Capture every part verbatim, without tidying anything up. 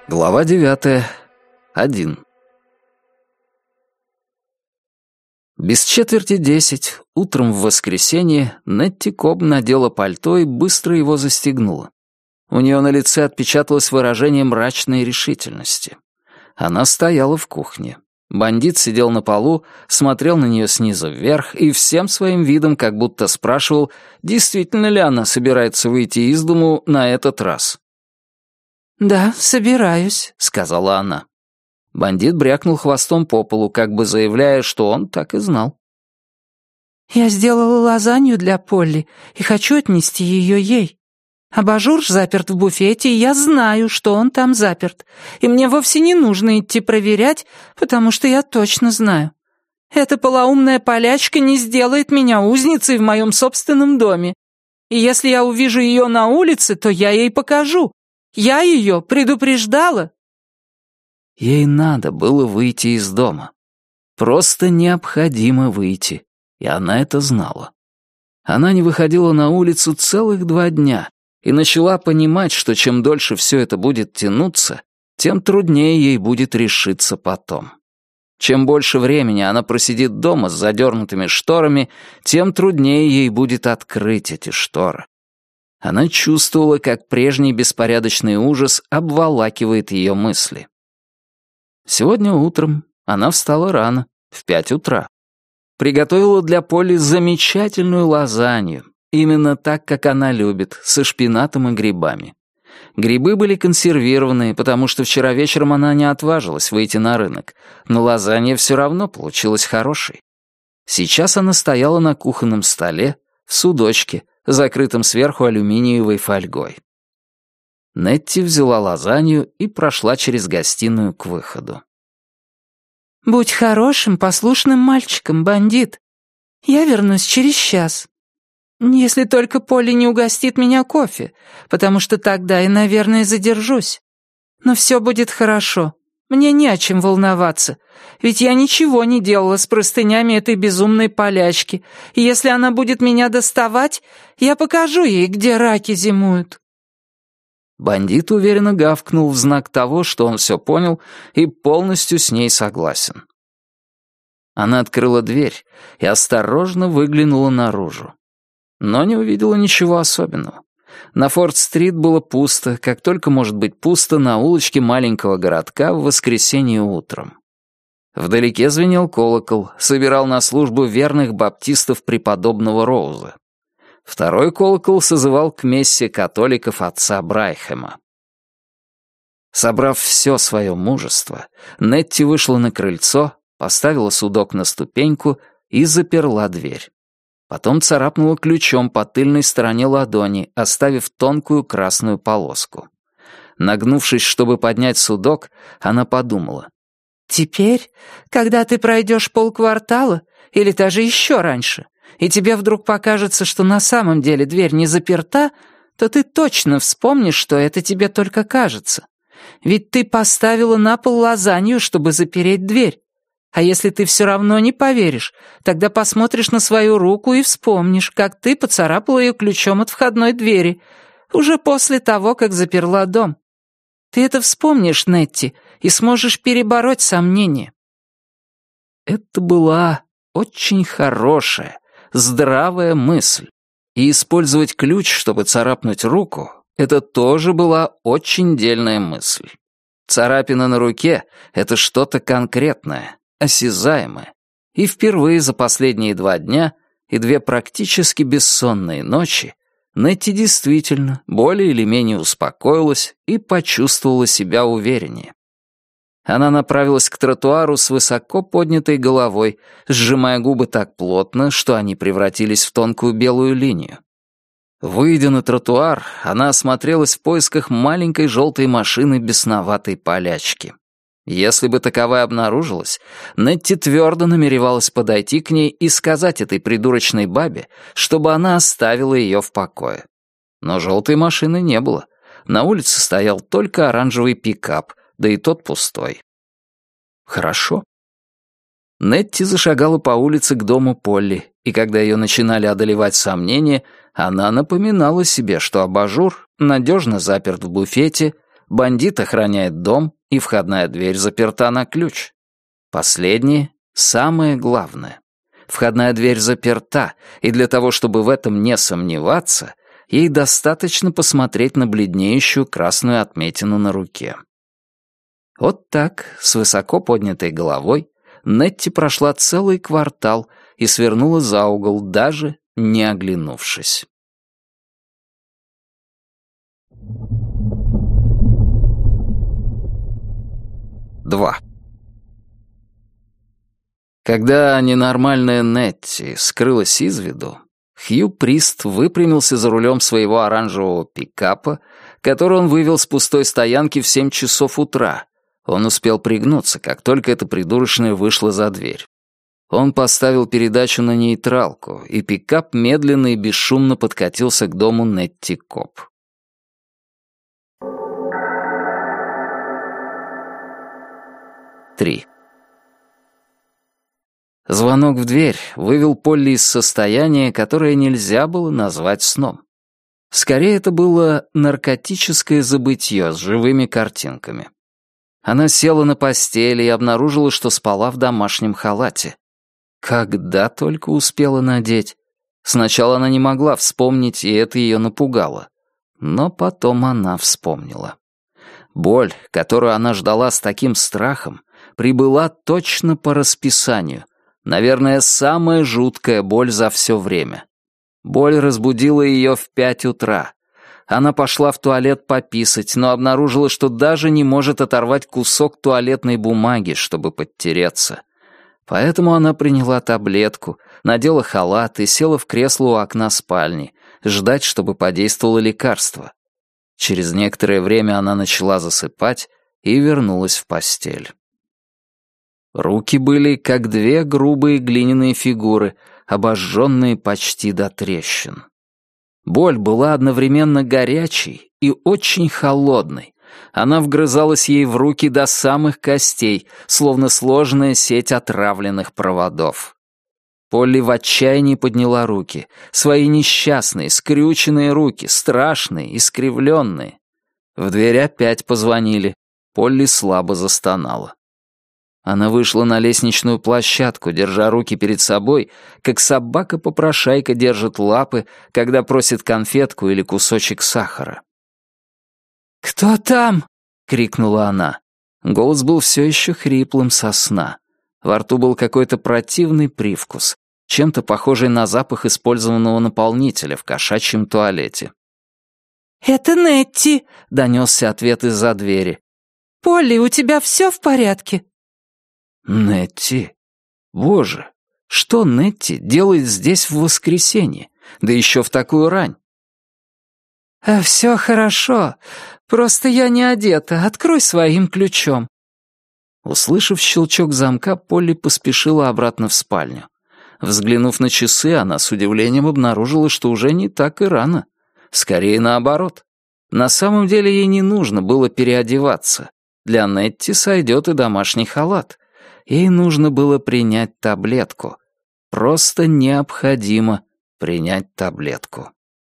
Глава девятая. Один. Без четверти десять, утром в воскресенье, Нетти Коб надела пальто и быстро его застегнула. У нее на лице отпечаталось выражение мрачной решительности. Она стояла в кухне. Бандит сидел на полу, смотрел на нее снизу вверх и всем своим видом как будто спрашивал, действительно ли она собирается выйти из дому на этот раз. «Да, собираюсь», — сказала она. Бандит брякнул хвостом по полу, как бы заявляя, что он так и знал. «Я сделала лазанью для Полли и хочу отнести ее ей. Абажур заперт в буфете, и я знаю, что он там заперт. И мне вовсе не нужно идти проверять, потому что я точно знаю. Эта полоумная полячка не сделает меня узницей в моем собственном доме. И если я увижу ее на улице, то я ей покажу. Я ее предупреждала». Ей надо было выйти из дома. Просто необходимо выйти, и она это знала. Она не выходила на улицу целых два дня и начала понимать, что чем дольше все это будет тянуться, тем труднее ей будет решиться потом. Чем больше времени она просидит дома с задернутыми шторами, тем труднее ей будет открыть эти шторы. Она чувствовала, как прежний беспорядочный ужас обволакивает ее мысли. Сегодня утром она встала рано, в пять утра. Приготовила для Полли замечательную лазанью, именно так, как она любит, со шпинатом и грибами. Грибы были консервированные, потому что вчера вечером она не отважилась выйти на рынок, но лазанья все равно получилась хорошей. Сейчас она стояла на кухонном столе, в судочке, закрытым сверху алюминиевой фольгой. Нетти взяла лазанью и прошла через гостиную к выходу. «Будь хорошим, послушным мальчиком, бандит. Я вернусь через час. Если только Полли не угостит меня кофе, потому что тогда я, наверное, задержусь. Но все будет хорошо. Мне не о чем волноваться, ведь я ничего не делала с простынями этой безумной полячки, и если она будет меня доставать, я покажу ей, где раки зимуют». Бандит уверенно гавкнул в знак того, что он все понял и полностью с ней согласен. Она открыла дверь и осторожно выглянула наружу. Но не увидела ничего особенного. На Форд-стрит было пусто, как только может быть пусто на улочке маленького городка в воскресенье утром. Вдалеке звенел колокол, собирал на службу верных баптистов преподобного Роуза. Второй колокол созывал к мессе католиков отца Брайхэма. Собрав все свое мужество, Нетти вышла на крыльцо, поставила судок на ступеньку и заперла дверь. Потом царапнула ключом по тыльной стороне ладони, оставив тонкую красную полоску. Нагнувшись, чтобы поднять судок, она подумала. «Теперь, когда ты пройдешь полквартала, или даже еще раньше, и тебе вдруг покажется, что на самом деле дверь не заперта, то ты точно вспомнишь, что это тебе только кажется. Ведь ты поставила на пол лазанью, чтобы запереть дверь. А если ты все равно не поверишь, тогда посмотришь на свою руку и вспомнишь, как ты поцарапала ее ключом от входной двери, уже после того, как заперла дом. Ты это вспомнишь, Нетти, и сможешь перебороть сомнения». Это была очень хорошая, здравая мысль. И использовать ключ, чтобы царапнуть руку, это тоже была очень дельная мысль. Царапина на руке — это что-то конкретное, осязаемое. И впервые за последние два дня и две практически бессонные ночи Нетти действительно более или менее успокоилась и почувствовала себя увереннее. Она направилась к тротуару с высоко поднятой головой, сжимая губы так плотно, что они превратились в тонкую белую линию. Выйдя на тротуар, она осмотрелась в поисках маленькой желтой машины бесноватой полячки. Если бы таковая обнаружилась, Нетти твердо намеревалась подойти к ней и сказать этой придурочной бабе, чтобы она оставила ее в покое. Но желтой машины не было. На улице стоял только оранжевый пикап, да и тот пустой. Хорошо. Нетти зашагала по улице к дому Полли, и когда ее начинали одолевать сомнения, она напоминала себе, что абажур надежно заперт в буфете, Бандит охраняет дом, и входная дверь заперта на ключ. Последнее — самое главное. Входная дверь заперта, и для того, чтобы в этом не сомневаться, ей достаточно посмотреть на бледнеющую красную отметину на руке. Вот так, с высоко поднятой головой, Нетти прошла целый квартал и свернула за угол, даже не оглянувшись. Два. Когда ненормальная Нетти скрылась из виду, Хью Прист выпрямился за рулем своего оранжевого пикапа, который он вывел с пустой стоянки в семь часов утра. Он успел пригнуться, как только эта придурочная вышла за дверь. Он поставил передачу на нейтралку, и пикап медленно и бесшумно подкатился к дому Нетти Коп. Три. Звонок в дверь вывел Полли из состояния, которое нельзя было назвать сном. Скорее, это было наркотическое забытье с живыми картинками. Она села на постели и обнаружила, что спала в домашнем халате. Когда только успела надеть. Сначала она не могла вспомнить, и это ее напугало. Но потом она вспомнила. Боль, которую она ждала с таким страхом, прибыла точно по расписанию. Наверное, самая жуткая боль за все время. Боль разбудила ее в пять утра. Она пошла в туалет пописать, но обнаружила, что даже не может оторвать кусок туалетной бумаги, чтобы подтереться. Поэтому она приняла таблетку, надела халат и села в кресло у окна спальни, ждать, чтобы подействовало лекарство. Через некоторое время она начала засыпать и вернулась в постель. Руки были как две грубые глиняные фигуры, обожженные почти до трещин. Боль была одновременно горячей и очень холодной. Она вгрызалась ей в руки до самых костей, словно сложная сеть отравленных проводов. Полли в отчаянии подняла руки, свои несчастные, скрюченные руки, страшные, искривленные. В дверь опять позвонили. Полли слабо застонала. Она вышла на лестничную площадку, держа руки перед собой, как собака-попрошайка держит лапы, когда просит конфетку или кусочек сахара. «Кто там?» — крикнула она. Голос был все еще хриплым со сна. Во рту был какой-то противный привкус, чем-то похожий на запах использованного наполнителя в кошачьем туалете. «Это Нетти», — донесся ответ из-за двери. «Полли, у тебя все в порядке?» Нетти? Боже, что Нетти делает здесь в воскресенье, да еще в такую рань? А «Все хорошо, просто я не одета, открой своим ключом». Услышав щелчок замка, Полли поспешила обратно в спальню. Взглянув на часы, она с удивлением обнаружила, что уже не так и рано. Скорее наоборот. На самом деле ей не нужно было переодеваться. Для Нетти сойдет и домашний халат. Ей нужно было принять таблетку. Просто необходимо принять таблетку.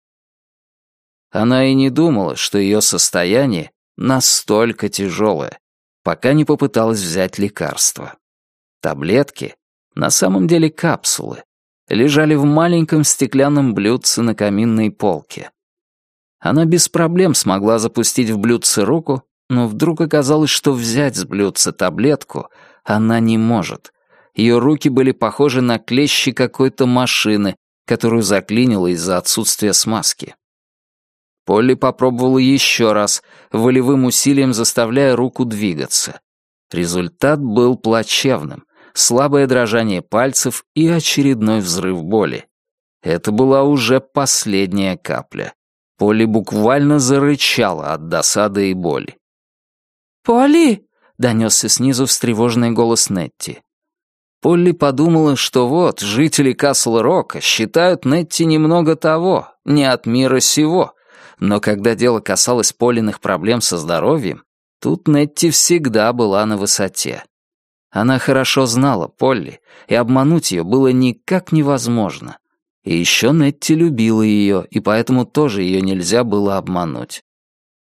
Она и не думала, что ее состояние настолько тяжелое, пока не попыталась взять лекарство. Таблетки, на самом деле капсулы, лежали в маленьком стеклянном блюдце на каминной полке. Она без проблем смогла запустить в блюдце руку, но вдруг оказалось, что взять с блюдца таблетку она не может. Ее руки были похожи на клещи какой-то машины, которую заклинило из-за отсутствия смазки. Полли попробовала еще раз, волевым усилием заставляя руку двигаться. Результат был плачевным. Слабое дрожание пальцев и очередной взрыв боли. Это была уже последняя капля. Полли буквально зарычала от досады и боли. «Полли!» — донесся снизу встревоженный голос Нетти. Полли подумала, что вот, жители Касл-Рока считают Нетти немного того, не от мира сего, но когда дело касалось Поллиных проблем со здоровьем, тут Нетти всегда была на высоте. Она хорошо знала Полли, и обмануть ее было никак невозможно. И еще Нетти любила ее, и поэтому тоже ее нельзя было обмануть.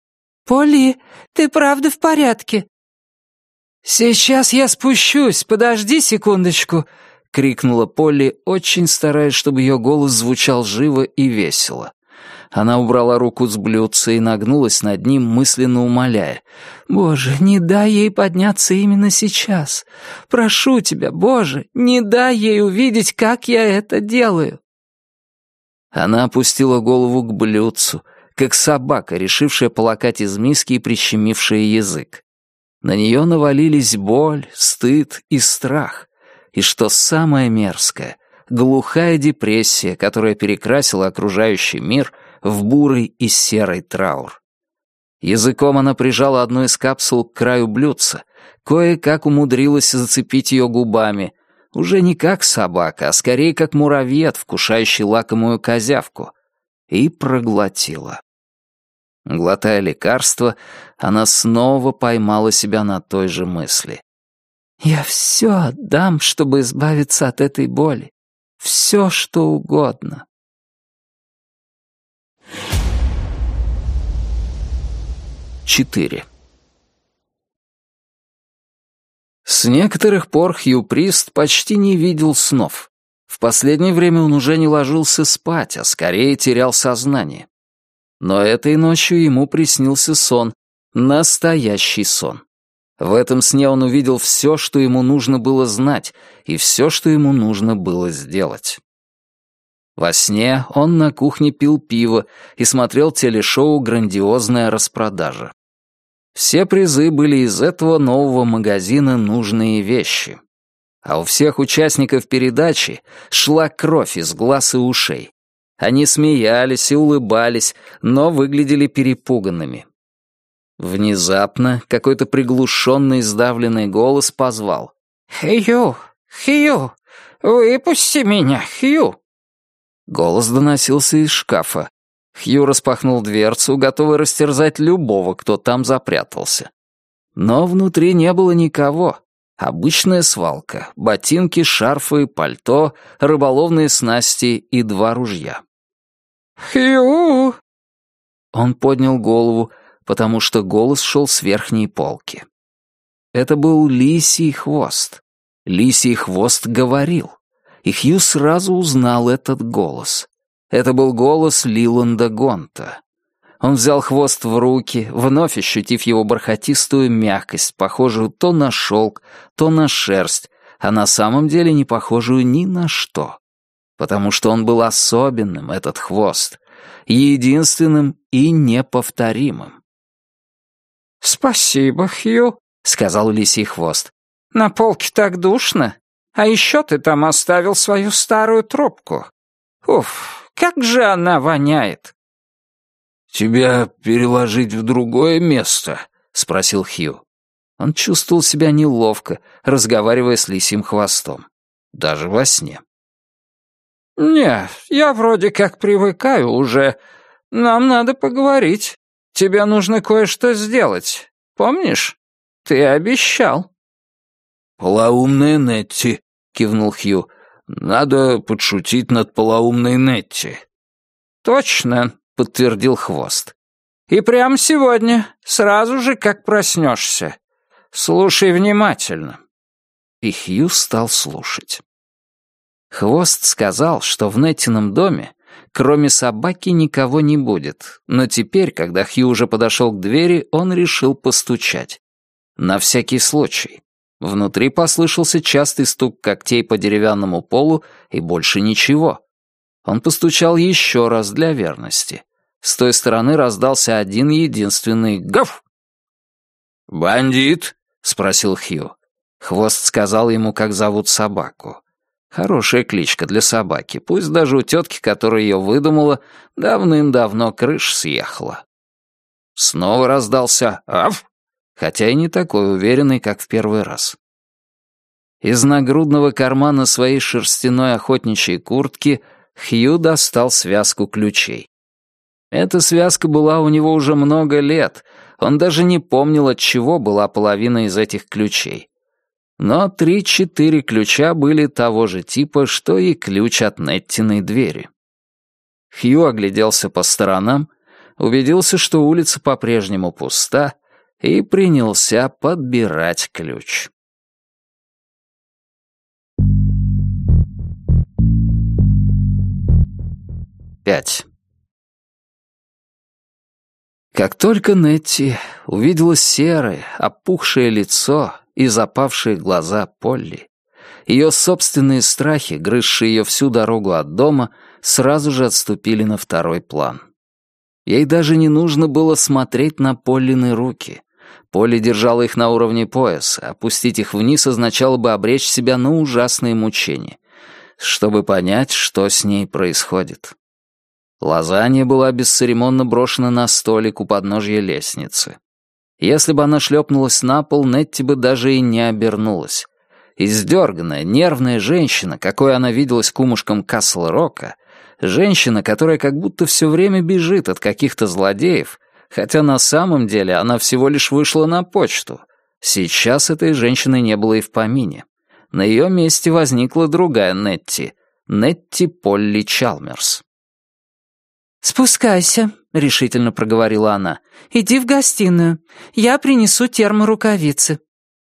«Полли, ты правда в порядке?» «Сейчас я спущусь, подожди секундочку», — крикнула Полли, очень стараясь, чтобы ее голос звучал живо и весело. Она убрала руку с блюдца и нагнулась над ним, мысленно умоляя. «Боже, не дай ей подняться именно сейчас. Прошу тебя, Боже, не дай ей увидеть, как я это делаю». Она опустила голову к блюдцу, как собака, решившая полакать из миски и прищемившая язык. На нее навалились боль, стыд и страх. И что самое мерзкое, глухая депрессия, которая перекрасила окружающий мир в бурый и серый траур. Языком она прижала одну из капсул к краю блюдца, кое-как умудрилась зацепить ее губами, уже не как собака, а скорее как муравьед, вкушающий лакомую козявку, и проглотила. Глотая лекарство, она снова поймала себя на той же мысли. «Я все отдам, чтобы избавиться от этой боли. Все, что угодно». Четыре. С некоторых пор Хью Прист почти не видел снов. В последнее время он уже не ложился спать, а скорее терял сознание. Но этой ночью ему приснился сон, настоящий сон. В этом сне он увидел все, что ему нужно было знать, и все, что ему нужно было сделать. Во сне он на кухне пил пиво и смотрел телешоу «Грандиозная распродажа». Все призы были из этого нового магазина «Нужные вещи». А у всех участников передачи шла кровь из глаз и ушей. Они смеялись и улыбались, но выглядели перепуганными. Внезапно какой-то приглушенный, сдавленный голос позвал. «Хью! Хью! Выпусти меня, Хью!» Голос доносился из шкафа. Хью распахнул дверцу, готовый растерзать любого, кто там запрятался. Но внутри не было никого. Обычная свалка, ботинки, шарфы, пальто, рыболовные снасти и два ружья. «Хью!» Он поднял голову, потому что голос шел с верхней полки. Это был лисий хвост. Лисий хвост говорил. И Хью сразу узнал этот голос. Это был голос Лиланда Гонта. Он взял хвост в руки, вновь ощутив его бархатистую мягкость, похожую то на шелк, то на шерсть, а на самом деле не похожую ни на что. Потому что он был особенным, этот хвост, единственным и неповторимым. «Спасибо, Хью», — сказал лисий хвост. «На полке так душно. А еще ты там оставил свою старую трубку. Уф, как же она воняет!» «Тебя переложить в другое место?» — спросил Хью. Он чувствовал себя неловко, разговаривая с лисьим хвостом. Даже во сне. «Не, я вроде как привыкаю уже. Нам надо поговорить. Тебе нужно кое-что сделать. Помнишь? Ты обещал». «Полоумная Нетти», — кивнул Хью. «Надо подшутить над полоумной Нетти». «Точно», — подтвердил хвост. «И прямо сегодня, сразу же, как проснешься. Слушай внимательно». И Хью стал слушать. Хвост сказал, что в Неттином доме, кроме собаки, никого не будет, но теперь, когда Хью уже подошел к двери, он решил постучать. На всякий случай. Внутри послышался частый стук когтей по деревянному полу и больше ничего. Он постучал еще раз для верности. С той стороны раздался один единственный «гав». «Бандит?» — спросил Хью. Хвост сказал ему, как зовут собаку. Хорошая кличка для собаки, пусть даже у тетки, которая ее выдумала, давным-давно крыша съехала. Снова раздался «аф», хотя и не такой уверенный, как в первый раз. Из нагрудного кармана своей шерстяной охотничьей куртки Хью достал связку ключей. Эта связка была у него уже много лет, он даже не помнил, от чего была половина из этих ключей. Но три-четыре ключа были того же типа, что и ключ от Неттиной двери. Хью огляделся по сторонам, убедился, что улица по-прежнему пуста, и принялся подбирать ключ. Пять. Как только Нетти увидела серое, опухшее лицо и запавшие глаза Полли, ее собственные страхи, грызшие ее всю дорогу от дома, сразу же отступили на второй план. Ей даже не нужно было смотреть на Поллины руки. Полли держала их на уровне пояса, опустить их вниз означало бы обречь себя на ужасные мучения, чтобы понять, что с ней происходит. Лазанья была бесцеремонно брошена на столик у подножья лестницы. Если бы она шлепнулась на пол, Нетти бы даже и не обернулась. Издерганная, нервная женщина, какой она виделась кумушкам Касл-Рока, женщина, которая как будто все время бежит от каких-то злодеев, хотя на самом деле она всего лишь вышла на почту. Сейчас этой женщины не было и в помине. На ее месте возникла другая Нетти, Нетти Полли Чалмерс. «Спускайся», — решительно проговорила она. «Иди в гостиную. Я принесу терморукавицы».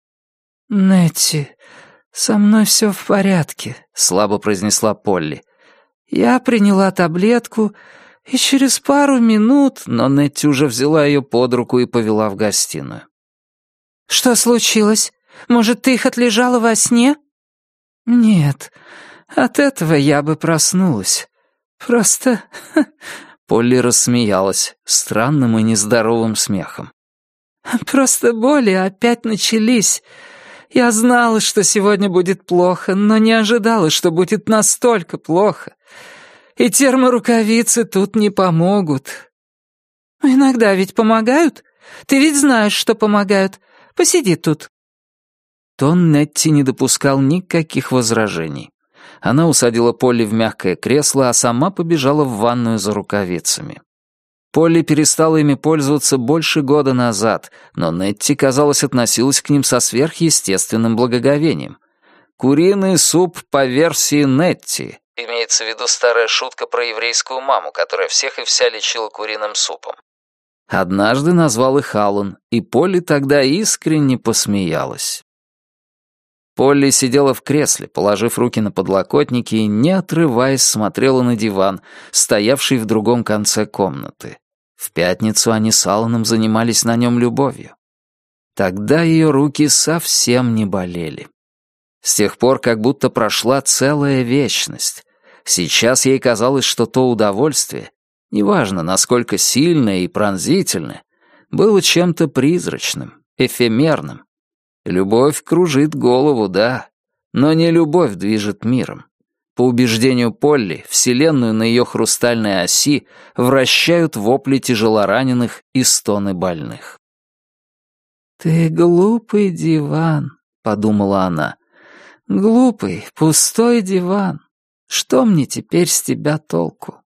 «Нетти, со мной все в порядке», — слабо произнесла Полли. «Я приняла таблетку, и через пару минут...» Но Нетти уже взяла ее под руку и повела в гостиную. «Что случилось? Может, ты их отлежала во сне?» «Нет, от этого я бы проснулась. Просто...» Полли рассмеялась странным и нездоровым смехом. «Просто боли опять начались. Я знала, что сегодня будет плохо, но не ожидала, что будет настолько плохо. И терморукавицы тут не помогут». «Иногда ведь помогают. Ты ведь знаешь, что помогают. Посиди тут». Тон Нетти не допускал никаких возражений. Она усадила Полли в мягкое кресло, а сама побежала в ванную за рукавицами. Полли перестала ими пользоваться больше года назад, но Нетти, казалось, относилась к ним со сверхъестественным благоговением. «Куриный суп по версии Нетти». Имеется в виду старая шутка про еврейскую маму, которая всех и вся лечила куриным супом. Однажды назвал их Аллан, и Полли тогда искренне посмеялась. Полли сидела в кресле, положив руки на подлокотники и, не отрываясь, смотрела на диван, стоявший в другом конце комнаты. В пятницу они с Алланом занимались на нем любовью. Тогда ее руки совсем не болели. С тех пор как будто прошла целая вечность. Сейчас ей казалось, что то удовольствие, неважно, насколько сильное и пронзительное, было чем-то призрачным, эфемерным. Любовь кружит голову, да, но не любовь движет миром. По убеждению Полли, вселенную на ее хрустальной оси вращают вопли тяжелораненых и стоны больных. «Ты глупый диван», — подумала она. «Глупый, пустой диван. Что мне теперь с тебя толку?»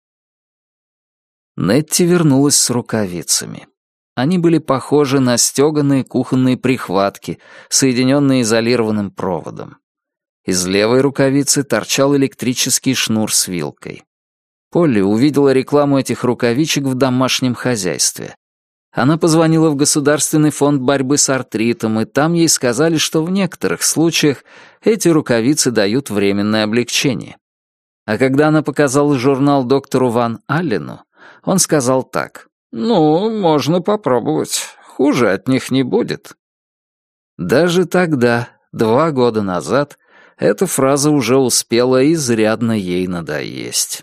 Нетти вернулась с рукавицами. Они были похожи на стеганые кухонные прихватки, соединенные изолированным проводом. Из левой рукавицы торчал электрический шнур с вилкой. Полли увидела рекламу этих рукавичек в домашнем хозяйстве. Она позвонила в Государственный фонд борьбы с артритом, и там ей сказали, что в некоторых случаях эти рукавицы дают временное облегчение. А когда она показала журнал доктору Ван Аллену, он сказал так: «Ну, можно попробовать. Хуже от них не будет». Даже тогда, два года назад, эта фраза уже успела изрядно ей надоесть.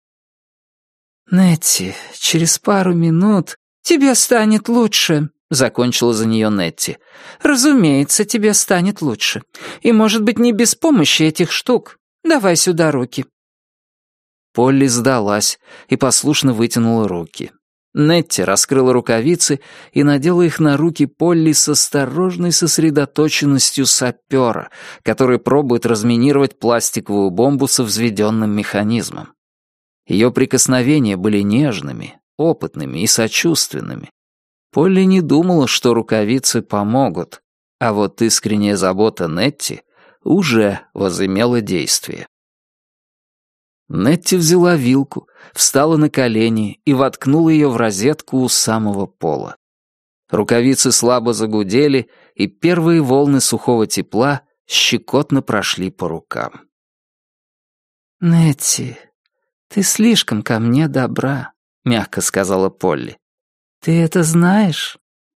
«Нетти, через пару минут тебе станет лучше», — закончила за нее Нетти. «Разумеется, тебе станет лучше. И, может быть, не без помощи этих штук. Давай сюда руки». Полли сдалась и послушно вытянула руки. Нетти раскрыла рукавицы и надела их на руки Полли с осторожной сосредоточенностью сапера, который пробует разминировать пластиковую бомбу со взведенным механизмом. Ее прикосновения были нежными, опытными и сочувственными. Полли не думала, что рукавицы помогут, а вот искренняя забота Нетти уже возымела действие. Нетти взяла вилку, встала на колени и воткнула ее в розетку у самого пола. Рукавицы слабо загудели, и первые волны сухого тепла щекотно прошли по рукам. «Нетти, ты слишком ко мне добра», — мягко сказала Полли. «Ты это знаешь?»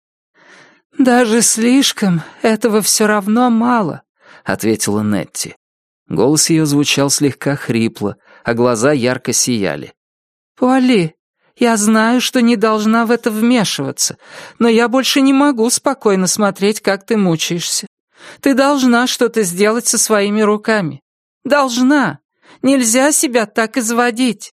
«Даже слишком, этого все равно мало», — ответила Нетти. Голос ее звучал слегка хрипло, а глаза ярко сияли. «Полли, я знаю, что не должна в это вмешиваться, но я больше не могу спокойно смотреть, как ты мучаешься. Ты должна что-то сделать со своими руками. Должна. Нельзя себя так изводить».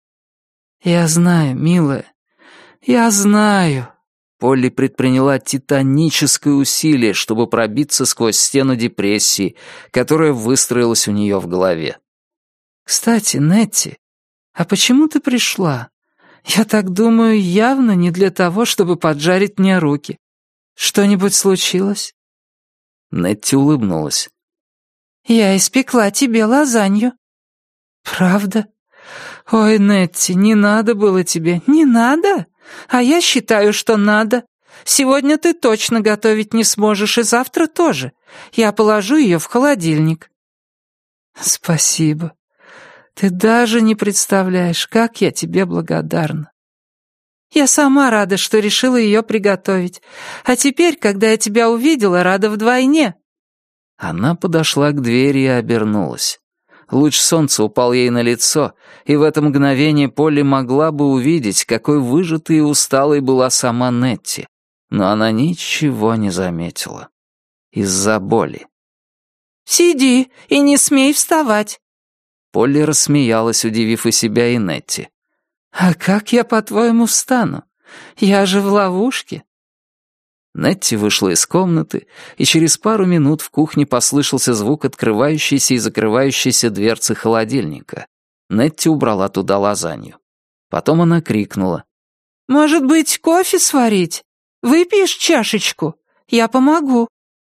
«Я знаю, милая, я знаю». Полли предприняла титаническое усилие, чтобы пробиться сквозь стену депрессии, которая выстроилась у нее в голове. «Кстати, Нетти, а почему ты пришла? Я так думаю, явно не для того, чтобы поджарить мне руки. Что-нибудь случилось?» Нетти улыбнулась. «Я испекла тебе лазанью». «Правда? Ой, Нетти, не надо было тебе. Не надо? А я считаю, что надо. Сегодня ты точно готовить не сможешь, и завтра тоже. Я положу ее в холодильник». «Спасибо. Ты даже не представляешь, как я тебе благодарна. Я сама рада, что решила ее приготовить. А теперь, когда я тебя увидела, рада вдвойне». Она подошла к двери и обернулась. Луч солнца упал ей на лицо, и в это мгновение Полли могла бы увидеть, какой выжатой и усталой была сама Нетти. Но она ничего не заметила. Из-за боли. «Сиди и не смей вставать». Полли рассмеялась, удивив и себя, и Нетти. «А как я, по-твоему, встану? Я же в ловушке». Нетти вышла из комнаты, и через пару минут в кухне послышался звук открывающейся и закрывающейся дверцы холодильника. Нетти убрала туда лазанью. Потом она крикнула. «Может быть, кофе сварить? Выпьешь чашечку? Я помогу».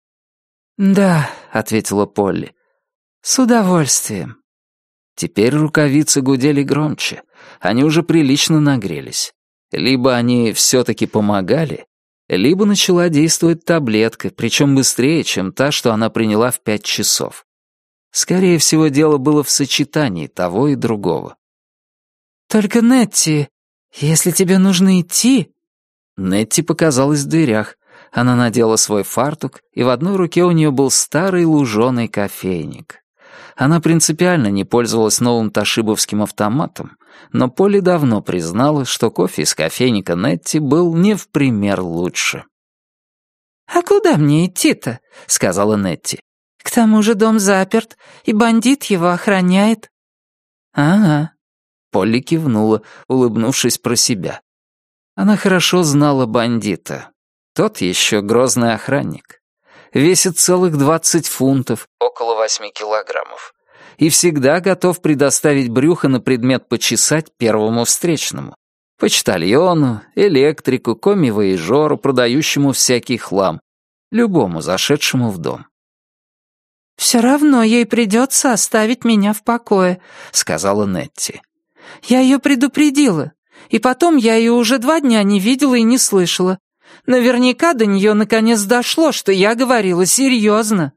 «Да», — ответила Полли, — «с удовольствием». Теперь рукавицы гудели громче. Они уже прилично нагрелись. Либо они все-таки помогали, либо начала действовать таблетка, причем быстрее, чем та, что она приняла в пять часов. Скорее всего, дело было в сочетании того и другого. «Только, Нетти, если тебе нужно идти...» Нетти показалась в дверях. Она надела свой фартук, и в одной руке у нее был старый луженый кофейник. Она принципиально не пользовалась новым тошибовским автоматом, но Полли давно признала, что кофе из кофейника Нетти был не в пример лучше. «А куда мне идти-то?» — сказала Нетти. «К тому же дом заперт, и бандит его охраняет». «Ага», — Полли кивнула, улыбнувшись про себя. Она хорошо знала бандита. Тот еще грозный охранник. Весит целых двадцать фунтов, около восьми килограммов, и всегда готов предоставить брюхо на предмет почесать первому встречному. Почтальону, электрику, коми-вояжеру, продающему всякий хлам, любому зашедшему в дом. «Все равно ей придется оставить меня в покое», — сказала Нетти. «Я ее предупредила, и потом я ее уже два дня не видела и не слышала. Наверняка до нее наконец дошло, что я говорила серьезно».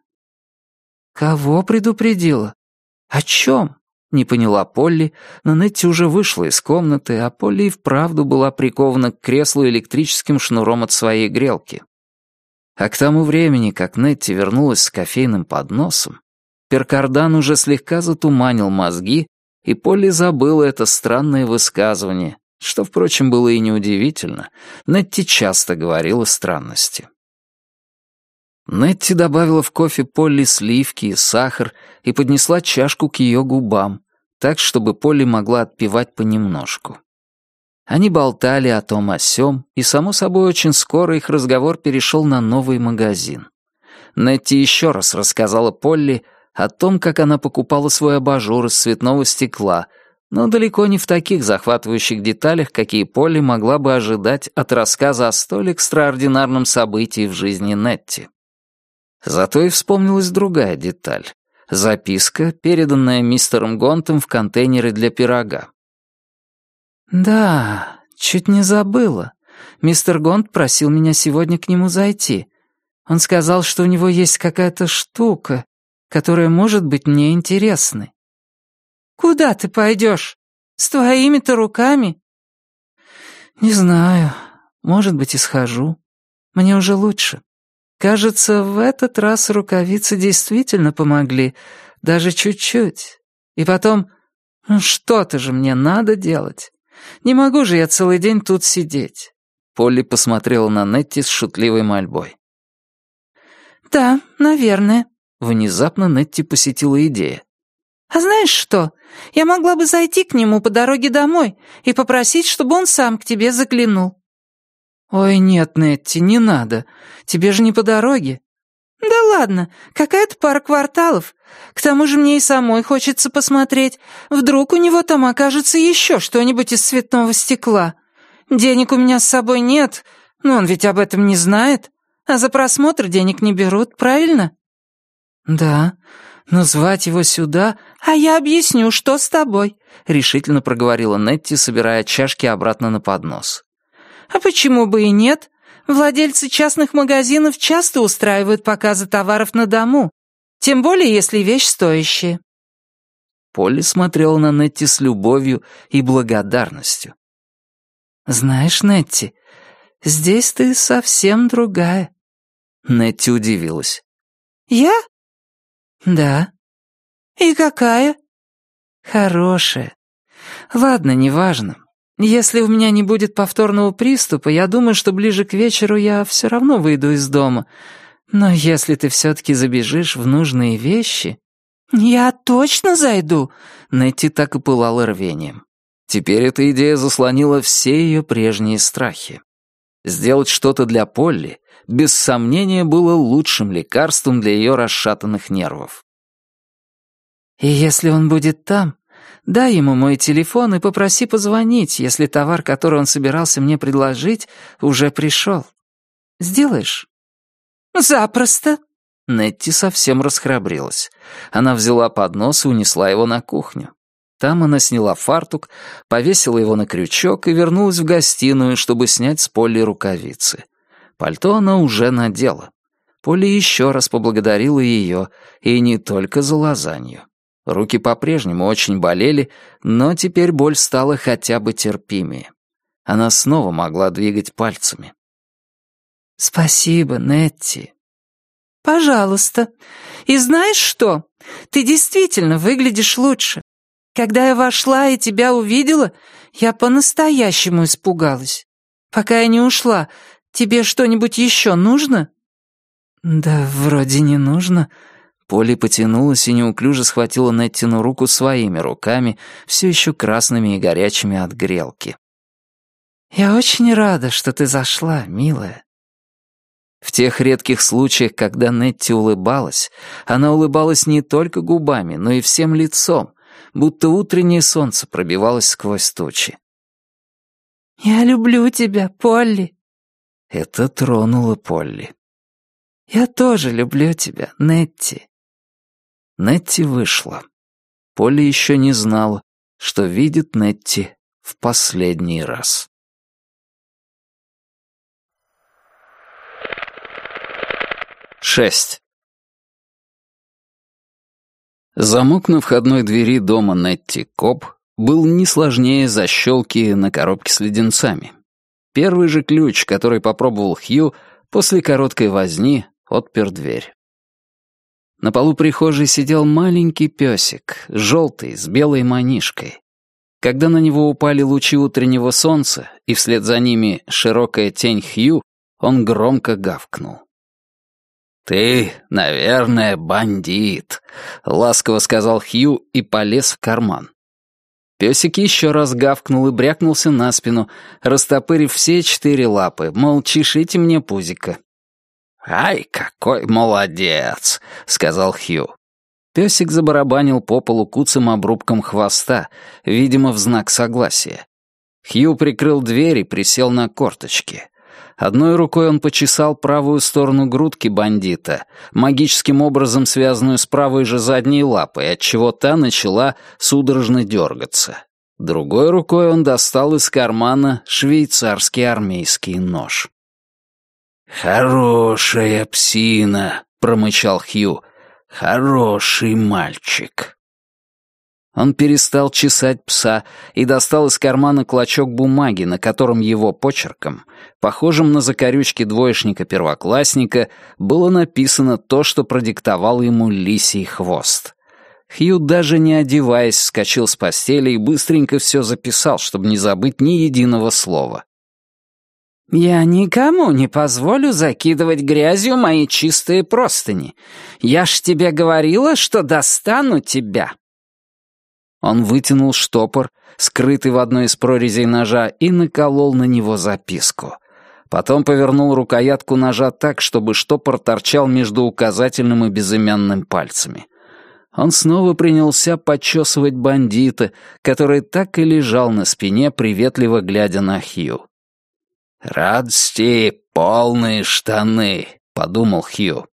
«Кого предупредила? О чем?» — не поняла Полли, но Нетти уже вышла из комнаты, а Полли и вправду была прикована к креслу электрическим шнуром от своей грелки. А к тому времени, как Нетти вернулась с кофейным подносом, перкардан уже слегка затуманил мозги, и Полли забыла это странное высказывание, что, впрочем, было и неудивительно. Нетти часто говорила странности. Нетти добавила в кофе Полли сливки и сахар и поднесла чашку к ее губам, так, чтобы Полли могла отпивать понемножку. Они болтали о том о сём, и, само собой, очень скоро их разговор перешел на новый магазин. Нетти еще раз рассказала Полли о том, как она покупала свой абажур из цветного стекла, но далеко не в таких захватывающих деталях, какие Полли могла бы ожидать от рассказа о столь экстраординарном событии в жизни Нетти. Зато и вспомнилась другая деталь. Записка, переданная мистером Гонтом в контейнере для пирога. «Да, чуть не забыла. Мистер Гонт просил меня сегодня к нему зайти. Он сказал, что у него есть какая-то штука, которая может быть мне интересной». «Куда ты пойдешь? С твоими-то руками?» «Не знаю. Может быть, и схожу. Мне уже лучше. Кажется, в этот раз рукавицы действительно помогли, даже чуть-чуть. И потом, ну, что-то же мне надо делать. Не могу же я целый день тут сидеть». Полли посмотрела на Нетти с шутливой мольбой. «Да, наверное». Внезапно Нетти посетила идея. «А знаешь что? Я могла бы зайти к нему по дороге домой и попросить, чтобы он сам к тебе заглянул». «Ой, нет, Нетти, не надо. Тебе же не по дороге». «Да ладно, какая-то пара кварталов. К тому же мне и самой хочется посмотреть. Вдруг у него там окажется еще что-нибудь из цветного стекла. Денег у меня с собой нет, но он ведь об этом не знает. А за просмотр денег не берут, правильно?» «Да, но звать его сюда...» «А я объясню, что с тобой», — решительно проговорила Нетти, собирая чашки обратно на поднос. «А почему бы и нет? Владельцы частных магазинов часто устраивают показы товаров на дому, тем более если вещь стоящая». Полли смотрела на Нетти с любовью и благодарностью. «Знаешь, Нетти, здесь ты совсем другая». Нетти удивилась. «Я?» «Да». «И какая?» «Хорошая. Ладно, неважно. Если у меня не будет повторного приступа, я думаю, что ближе к вечеру я все равно выйду из дома. Но если ты все-таки забежишь в нужные вещи...» «Я точно зайду!» Нетти так и пылала рвением. Теперь эта идея заслонила все ее прежние страхи. Сделать что-то для Полли, без сомнения, было лучшим лекарством для ее расшатанных нервов. «И если он будет там, дай ему мой телефон и попроси позвонить, если товар, который он собирался мне предложить, уже пришел. Сделаешь?» «Запросто». Нетти совсем расхрабрилась. Она взяла поднос и унесла его на кухню. Там она сняла фартук, повесила его на крючок и вернулась в гостиную, чтобы снять с Полли рукавицы. Пальто она уже надела. Полли еще раз поблагодарила ее, и не только за лазанью. Руки по-прежнему очень болели, но теперь боль стала хотя бы терпимее. Она снова могла двигать пальцами. «Спасибо, Нетти». «Пожалуйста. И знаешь что? Ты действительно выглядишь лучше. Когда я вошла и тебя увидела, я по-настоящему испугалась. Пока я не ушла, тебе что-нибудь еще нужно?» «Да вроде не нужно». Полли потянулась и неуклюже схватила Неттину руку своими руками, все еще красными и горячими от грелки. «Я очень рада, что ты зашла, милая». В тех редких случаях, когда Нетти улыбалась, она улыбалась не только губами, но и всем лицом, будто утреннее солнце пробивалось сквозь тучи. «Я люблю тебя, Полли». Это тронуло Полли. «Я тоже люблю тебя, Нетти». Нетти вышла. Полли еще не знала, что видит Нетти в последний раз. Шесть. Замок на входной двери дома Нетти Коб был не сложнее защелки на коробке с леденцами. Первый же ключ, который попробовал Хью, после короткой возни отпер дверь. На полу прихожей сидел маленький песик, желтый, с белой манишкой. Когда на него упали лучи утреннего солнца, и вслед за ними широкая тень Хью, он громко гавкнул. «Ты, наверное, бандит», — ласково сказал Хью и полез в карман. Песик еще раз гавкнул и брякнулся на спину, растопырив все четыре лапы, мол, чешите мне пузико. «Ай, какой молодец!» — сказал Хью. Песик забарабанил по полу куцым обрубком хвоста, видимо, в знак согласия. Хью прикрыл дверь и присел на корточки. Одной рукой он почесал правую сторону грудки бандита, магическим образом связанную с правой же задней лапой, отчего та начала судорожно дергаться. Другой рукой он достал из кармана швейцарский армейский нож. «Хорошая псина», — промычал Хью. «Хороший мальчик». Он перестал чесать пса и достал из кармана клочок бумаги, на котором его почерком, похожим на закорючки двоечника-первоклассника, было написано то, что продиктовал ему лисий хвост. Хью, даже не одеваясь, вскочил с постели и быстренько все записал, чтобы не забыть ни единого слова. «Я никому не позволю закидывать грязью мои чистые простыни. Я ж тебе говорила, что достану тебя». Он вытянул штопор, скрытый в одной из прорезей ножа, и наколол на него записку. Потом повернул рукоятку ножа так, чтобы штопор торчал между указательным и безымянным пальцами. Он снова принялся почесывать бандита, который так и лежал на спине, приветливо глядя на Хью. «Радости полные штаны», — подумал Хью.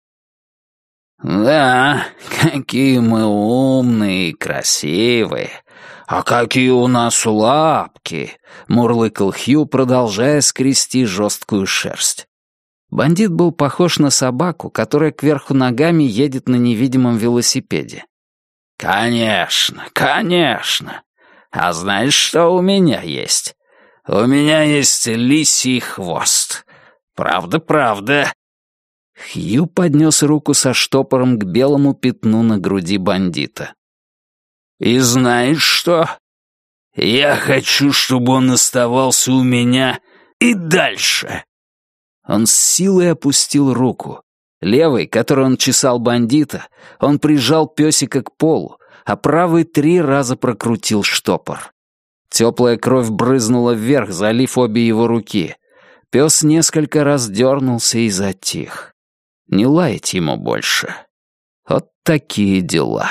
«Да, какие мы умные и красивые. А какие у нас лапки!» — мурлыкал Хью, продолжая скрести жесткую шерсть. Бандит был похож на собаку, которая кверху ногами едет на невидимом велосипеде. «Конечно, конечно. А знаешь, что у меня есть? У меня есть лисий хвост. Правда, правда». Хью поднес руку со штопором к белому пятну на груди бандита. «И знаешь что? Я хочу, чтобы он оставался у меня и дальше». Он с силой опустил руку. Левой, которой он чесал бандита, он прижал песика к полу, а правый три раза прокрутил штопор. Теплая кровь брызнула вверх, залив обе его руки. Пес несколько раз дернулся и затих. Не лаять ему больше. Вот такие дела.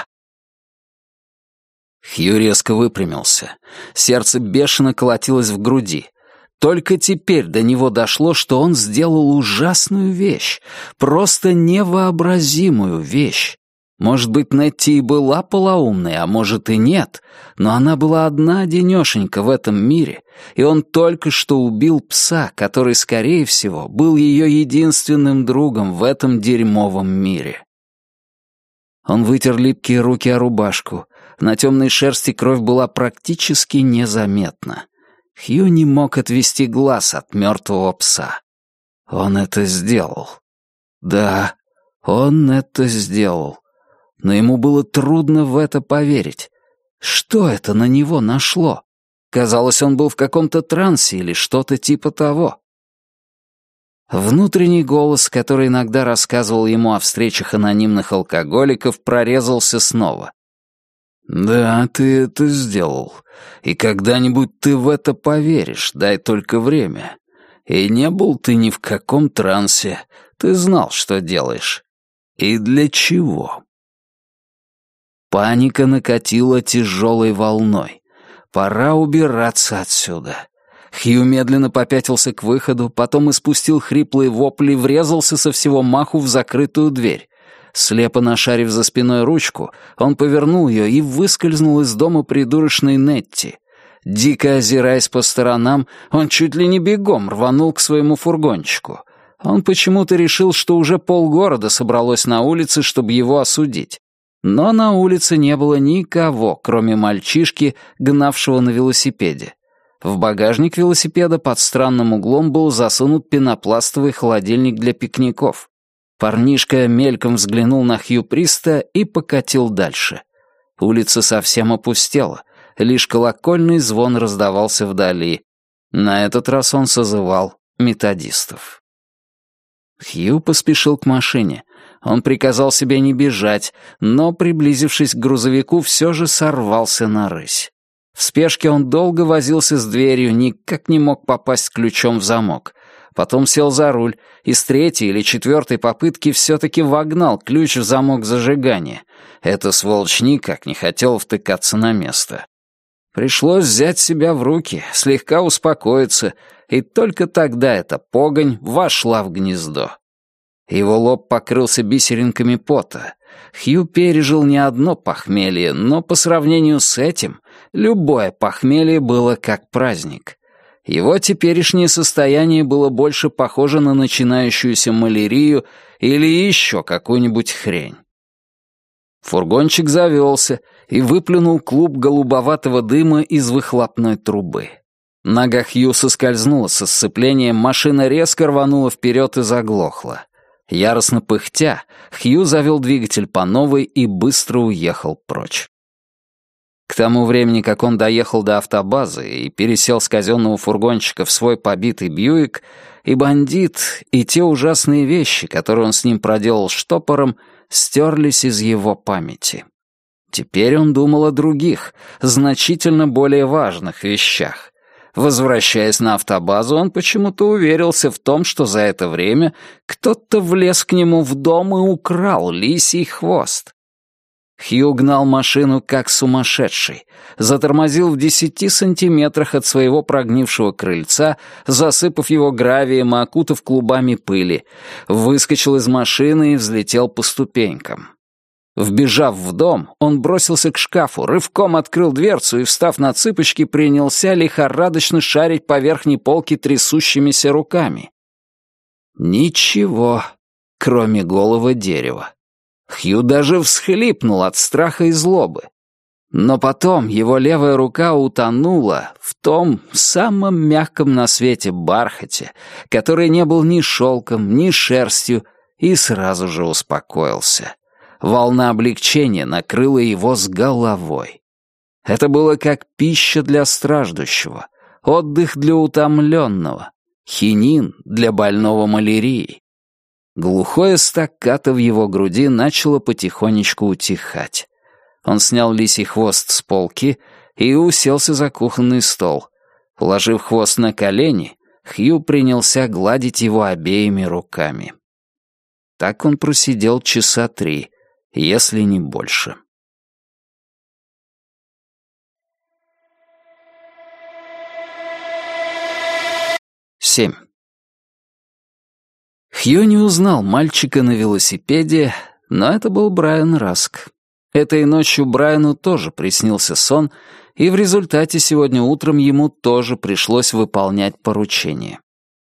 Хью резко выпрямился. Сердце бешено колотилось в груди. Только теперь до него дошло, что он сделал ужасную вещь, просто невообразимую вещь. Может быть, Нетти и была полоумной, а может и нет, но она была одна-одинешенька в этом мире, и он только что убил пса, который, скорее всего, был ее единственным другом в этом дерьмовом мире. Он вытер липкие руки о рубашку. На темной шерсти кровь была практически незаметна. Хью не мог отвести глаз от мертвого пса. Он это сделал. Да, он это сделал. Но ему было трудно в это поверить. Что это на него нашло? Казалось, он был в каком-то трансе или что-то типа того. Внутренний голос, который иногда рассказывал ему о встречах анонимных алкоголиков, прорезался снова. «Да, ты это сделал. И когда-нибудь ты в это поверишь, дай только время. И не был ты ни в каком трансе. Ты знал, что делаешь. И для чего?» Паника накатила тяжелой волной. Пора убираться отсюда. Хью медленно попятился к выходу, потом испустил хриплые вопли и врезался со всего маху в закрытую дверь. Слепо нашарив за спиной ручку, он повернул ее и выскользнул из дома придурочной Нетти. Дико озираясь по сторонам, он чуть ли не бегом рванул к своему фургончику. Он почему-то решил, что уже полгорода собралось на улице, чтобы его осудить. Но на улице не было никого, кроме мальчишки, гнавшего на велосипеде. В багажник велосипеда под странным углом был засунут пенопластовый холодильник для пикников. Парнишка мельком взглянул на Хью Приста и покатил дальше. Улица совсем опустела, лишь колокольный звон раздавался вдали. На этот раз он созывал методистов. Хью поспешил к машине. Он приказал себе не бежать, но, приблизившись к грузовику, все же сорвался на рысь. В спешке он долго возился с дверью, никак не мог попасть ключом в замок. Потом сел за руль и с третьей или четвертой попытки все-таки вогнал ключ в замок зажигания. Эта сволочь никак не хотела втыкаться на место. Пришлось взять себя в руки, слегка успокоиться и только тогда эта погонь вошла в гнездо. Его лоб покрылся бисеринками пота. Хью пережил не одно похмелье, но по сравнению с этим любое похмелье было как праздник. Его теперешнее состояние было больше похоже на начинающуюся малярию или еще какую-нибудь хрень. Фургончик завелся и выплюнул клуб голубоватого дыма из выхлопной трубы. Нога Хью соскользнула со сцеплением, машина резко рванула вперед и заглохла. Яростно пыхтя, Хью завел двигатель по новой и быстро уехал прочь. К тому времени, как он доехал до автобазы и пересел с казенного фургончика в свой побитый Бьюик, и бандит, и те ужасные вещи, которые он с ним проделал штопором, стерлись из его памяти. Теперь он думал о других, значительно более важных вещах. Возвращаясь на автобазу, он почему-то уверился в том, что за это время кто-то влез к нему в дом и украл лисий хвост. Хью гнал машину как сумасшедший, затормозил в десяти сантиметрах от своего прогнившего крыльца, засыпав его гравием и окутав клубами пыли, выскочил из машины и взлетел по ступенькам. Вбежав в дом, он бросился к шкафу, рывком открыл дверцу и, встав на цыпочки, принялся лихорадочно шарить по верхней полке трясущимися руками. Ничего, кроме голого дерева. Хью даже всхлипнул от страха и злобы. Но потом его левая рука утонула в том самом мягком на свете бархате, который не был ни шелком, ни шерстью, и сразу же успокоился. Волна облегчения накрыла его с головой. Это было как пища для страждущего, отдых для утомленного, хинин для больного малярией. Глухое стаккато в его груди начало потихонечку утихать. Он снял лисий хвост с полки и уселся за кухонный стол. Положив хвост на колени, Хью принялся гладить его обеими руками. Так он просидел часа три, если не больше. Семь. Хью не узнал мальчика на велосипеде, но это был Брайан Раск. Этой ночью Брайану тоже приснился сон, и в результате сегодня утром ему тоже пришлось выполнять поручение.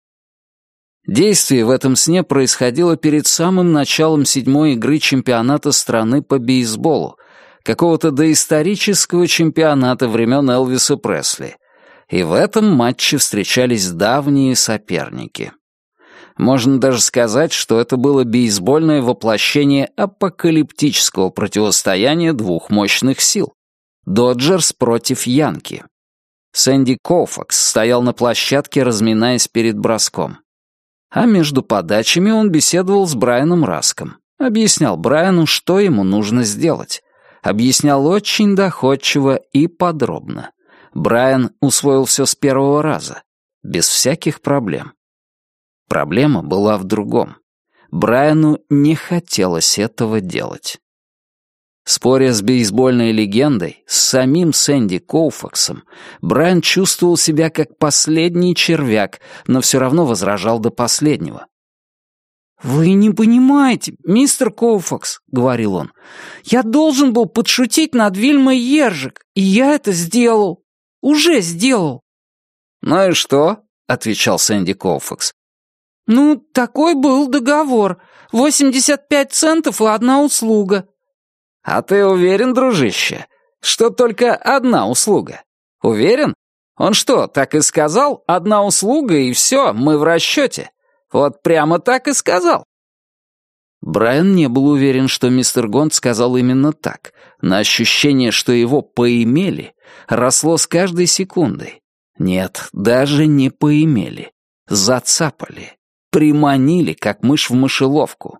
Действие в этом сне происходило перед самым началом седьмой игры чемпионата страны по бейсболу, какого-то доисторического чемпионата времен Элвиса Пресли, и в этом матче встречались давние соперники. Можно даже сказать, что это было бейсбольное воплощение апокалиптического противостояния двух мощных сил — Доджерс против Янки. Сэнди Коуфакс стоял на площадке, разминаясь перед броском. А между подачами он беседовал с Брайаном Раском, объяснял Брайану, что ему нужно сделать. Объяснял очень доходчиво и подробно. Брайан усвоил все с первого раза, без всяких проблем. Проблема была в другом. Брайану не хотелось этого делать. Споря с бейсбольной легендой, с самим Сэнди Коуфаксом, Брайан чувствовал себя как последний червяк, но все равно возражал до последнего. «Вы не понимаете, мистер Коуфакс», — говорил он, — «я должен был подшутить над Вильмой Ержик, и я это сделал. Уже сделал». «Ну и что?» — отвечал Сэнди Коуфакс. «Ну, такой был договор. восемьдесят пять центов и одна услуга». «А ты уверен, дружище, что только одна услуга? Уверен? Он что, так и сказал? Одна услуга, и все, мы в расчете. Вот прямо так и сказал». Брайан не был уверен, что мистер Гонт сказал именно так, но ощущение, что его поимели, росло с каждой секундой. Нет, даже не поимели. Зацапали. Приманили, как мышь в мышеловку.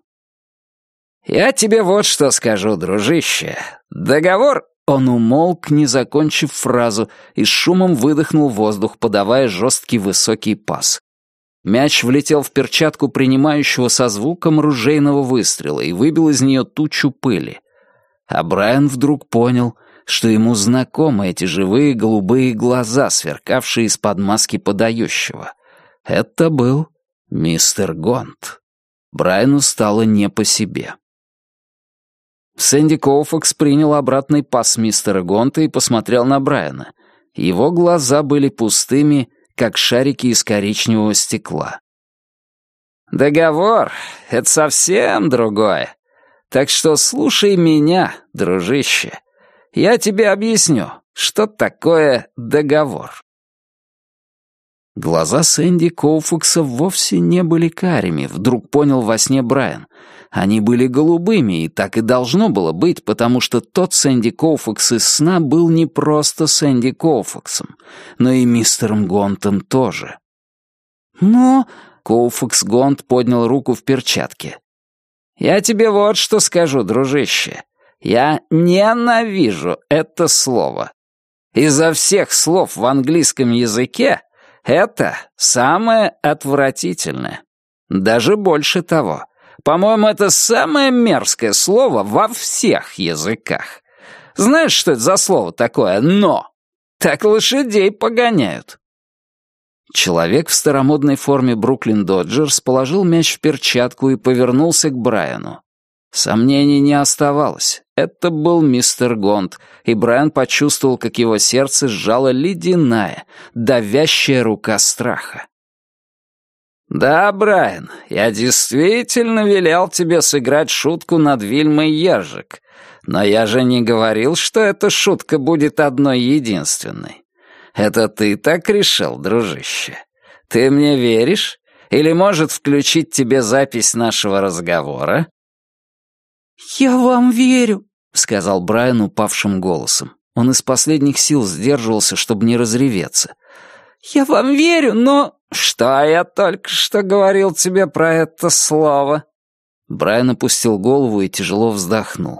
«Я тебе вот что скажу, дружище. Договор...» Он умолк, не закончив фразу, и с шумом выдохнул воздух, подавая жесткий высокий пас. Мяч влетел в перчатку принимающего со звуком ружейного выстрела и выбил из нее тучу пыли. А Брайан вдруг понял, что ему знакомы эти живые голубые глаза, сверкавшие из-под маски подающего. Это был мистер Гонт. Брайану стало не по себе. Сэнди Коуфакс принял обратный пас мистера Гонта и посмотрел на Брайана. Его глаза были пустыми, как шарики из коричневого стекла. «Договор — это совсем другое. Так что слушай меня, дружище. Я тебе объясню, что такое договор». Глаза Сэнди Коуфакса вовсе не были карими, вдруг понял во сне Брайан. Они были голубыми, и так и должно было быть, потому что тот Сэнди Коуфакс из сна был не просто Сэнди Коуфаксом, но и мистером Гонтом тоже. «Но...» — Коуфакс Гонт поднял руку в перчатке. «Я тебе вот что скажу, дружище. Я ненавижу это слово. Изо всех слов в английском языке это самое отвратительное. Даже больше того. По-моему, это самое мерзкое слово во всех языках. Знаешь, что это за слово такое «но»? Так лошадей погоняют». Человек в старомодной форме Бруклин Доджерс положил мяч в перчатку и повернулся к Брайану. Сомнений не оставалось. Это был мистер Гонт, и Брайан почувствовал, как его сердце сжала ледяная, давящая рука страха. «Да, Брайан, я действительно велел тебе сыграть шутку над Вильмой Ержик, но я же не говорил, что эта шутка будет одной единственной. Это ты так решил, дружище? Ты мне веришь? Или, может, включить тебе запись нашего разговора?» «Я вам верю», — сказал Брайан упавшим голосом. Он из последних сил сдерживался, чтобы не разреветься. «Я вам верю, но...» «Что я только что говорил тебе про это слово?» Брайан опустил голову и тяжело вздохнул.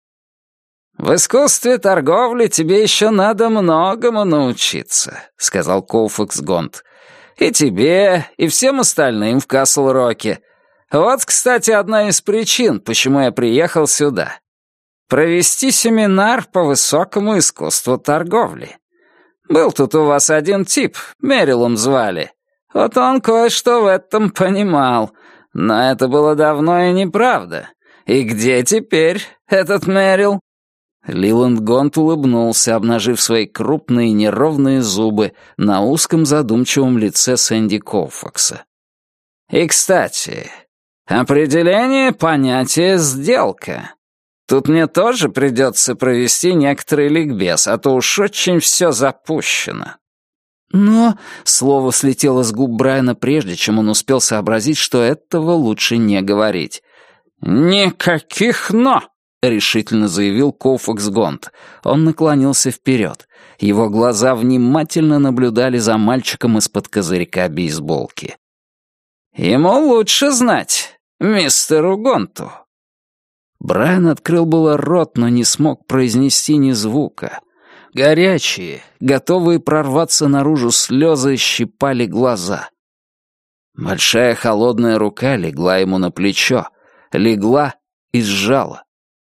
«В искусстве торговли тебе еще надо многому научиться», — сказал Коуфакс Гонт. «И тебе, и всем остальным в Касл-Роке. Вот, кстати, одна из причин, почему я приехал сюда. Провести семинар по высокому искусству торговли. Был тут у вас один тип, Мэрилом звали. Вот он кое-что в этом понимал, но это было давно и неправда. И где теперь этот Мэрил?» Лиланд Гонт улыбнулся, обнажив свои крупные неровные зубы на узком задумчивом лице Сэнди Коуфакса. «И, кстати, определение понятия «сделка». Тут мне тоже придется провести некоторый ликбез, а то уж очень все запущено». «Но...» — слово слетело с губ Брайана, прежде чем он успел сообразить, что этого лучше не говорить. «Никаких «но», — решительно заявил Коуфакс Гонт. Он наклонился вперед. Его глаза внимательно наблюдали за мальчиком из-под козырька бейсболки. «Ему лучше знать, мистеру Гонту». Брайан открыл было рот, но не смог произнести ни звука. Горячие, готовые прорваться наружу слезы щипали глаза. Большая холодная рука легла ему на плечо, легла и сжала.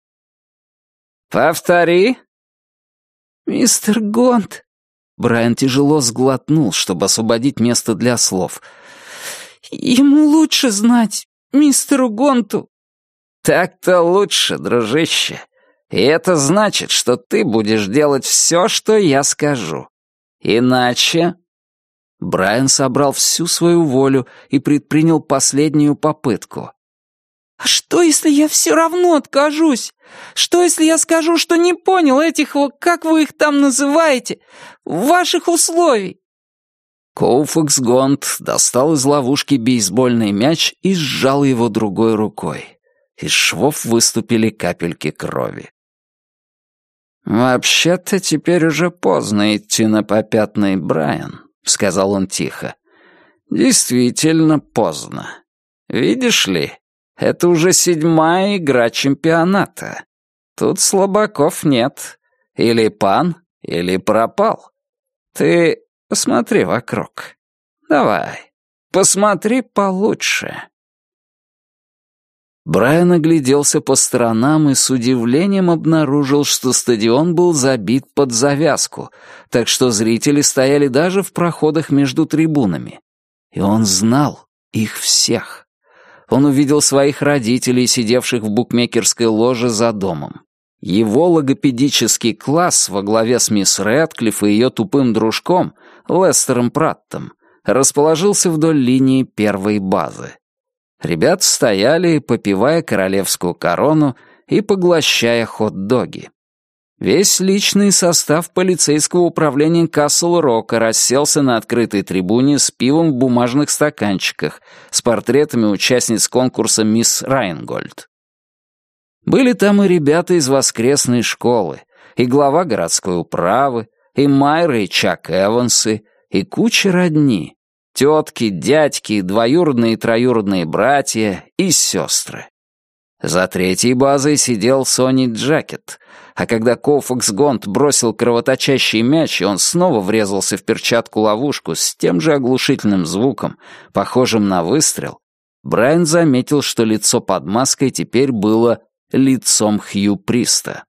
«Повтори». «Мистер Гонт...» Брайан тяжело сглотнул, чтобы освободить место для слов. «Ему лучше знать, мистеру Гонту». «Так-то лучше, дружище. И это значит, что ты будешь делать все, что я скажу. Иначе...» Брайан собрал всю свою волю и предпринял последнюю попытку. «А что, если я все равно откажусь? Что, если я скажу, что не понял этих, как вы их там называете, ваших условий?» Коуфакс Гонт достал из ловушки бейсбольный мяч и сжал его другой рукой. Из швов выступили капельки крови. «Вообще-то теперь уже поздно идти на попятный, Брайан», — сказал он тихо. «Действительно поздно. Видишь ли, это уже седьмая игра чемпионата. Тут слабаков нет. Или пан, или пропал. Ты посмотри вокруг. Давай, посмотри получше». Брайан огляделся по сторонам и с удивлением обнаружил, что стадион был забит под завязку, так что зрители стояли даже в проходах между трибунами. И он знал их всех. Он увидел своих родителей, сидевших в букмекерской ложе за домом. Его логопедический класс во главе с мисс Рэдклифф и ее тупым дружком, Лестером Праттом, расположился вдоль линии первой базы. Ребята стояли, попивая королевскую корону и поглощая хот-доги. Весь личный состав полицейского управления Касл-Рока расселся на открытой трибуне с пивом в бумажных стаканчиках с портретами участниц конкурса «Мисс Райнгольд». Были там и ребята из воскресной школы, и глава городской управы, и Майра и Чак Эвансы, и куча родни, тетки, дядьки, двоюродные и троюродные братья и сестры. За третьей базой сидел Сони Джакет, а когда Коуфакс Гонт бросил кровоточащий мяч, и он снова врезался в перчатку-ловушку с тем же оглушительным звуком, похожим на выстрел, Брайан заметил, что лицо под маской теперь было лицом Хью Приста.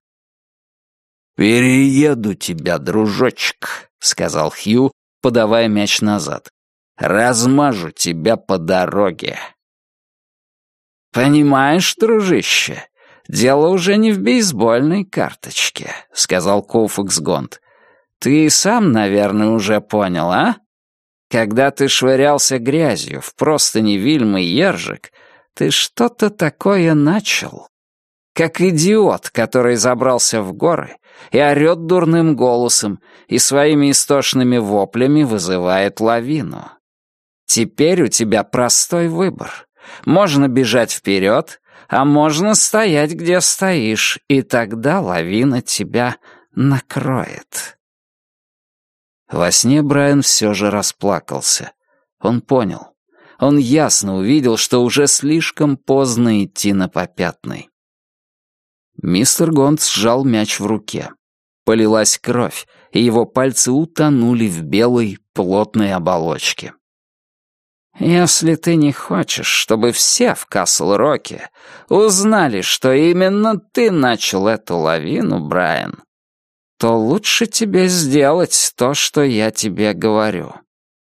«Перееду тебя, дружочек», — сказал Хью, подавая мяч назад. «Размажу тебя по дороге». «Понимаешь, дружище, дело уже не в бейсбольной карточке», — сказал Коуфакс Гонт. «Ты и сам, наверное, уже понял, а? Когда ты швырялся грязью в простыни Вильмы Ержик, ты что-то такое начал. Как идиот, который забрался в горы и орёт дурным голосом и своими истошными воплями вызывает лавину. Теперь у тебя простой выбор. Можно бежать вперед, а можно стоять, где стоишь, и тогда лавина тебя накроет». Во сне Брайан все же расплакался. Он понял. Он ясно увидел, что уже слишком поздно идти на попятный. Мистер Гонт сжал мяч в руке. Полилась кровь, и его пальцы утонули в белой, плотной оболочке. «Если ты не хочешь, чтобы все в Касл-Роке узнали, что именно ты начал эту лавину, Брайан, то лучше тебе сделать то, что я тебе говорю».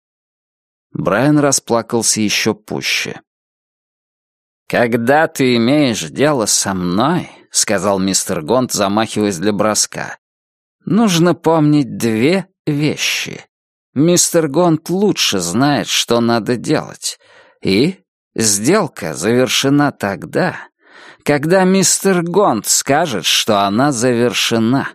Брайан расплакался еще пуще. «Когда ты имеешь дело со мной, — сказал мистер Гонт, замахиваясь для броска, — нужно помнить две вещи. Мистер Гонт лучше знает, что надо делать, и сделка завершена тогда, когда мистер Гонт скажет, что она завершена».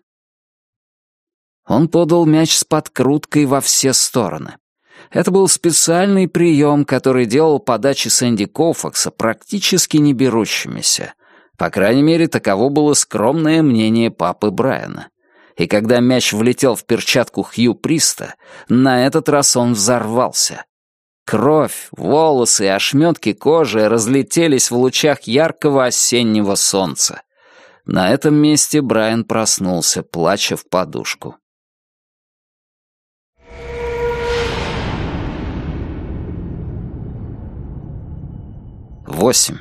Он подал мяч с подкруткой во все стороны. Это был специальный прием, который делал подачи Сэнди Коуфакса практически не берущимися. По крайней мере, таково было скромное мнение папы Брайана. И когда мяч влетел в перчатку Хью Приста, на этот раз он взорвался. Кровь, волосы и ошметки кожи разлетелись в лучах яркого осеннего солнца. На этом месте Брайан проснулся, плача в подушку. Восемь.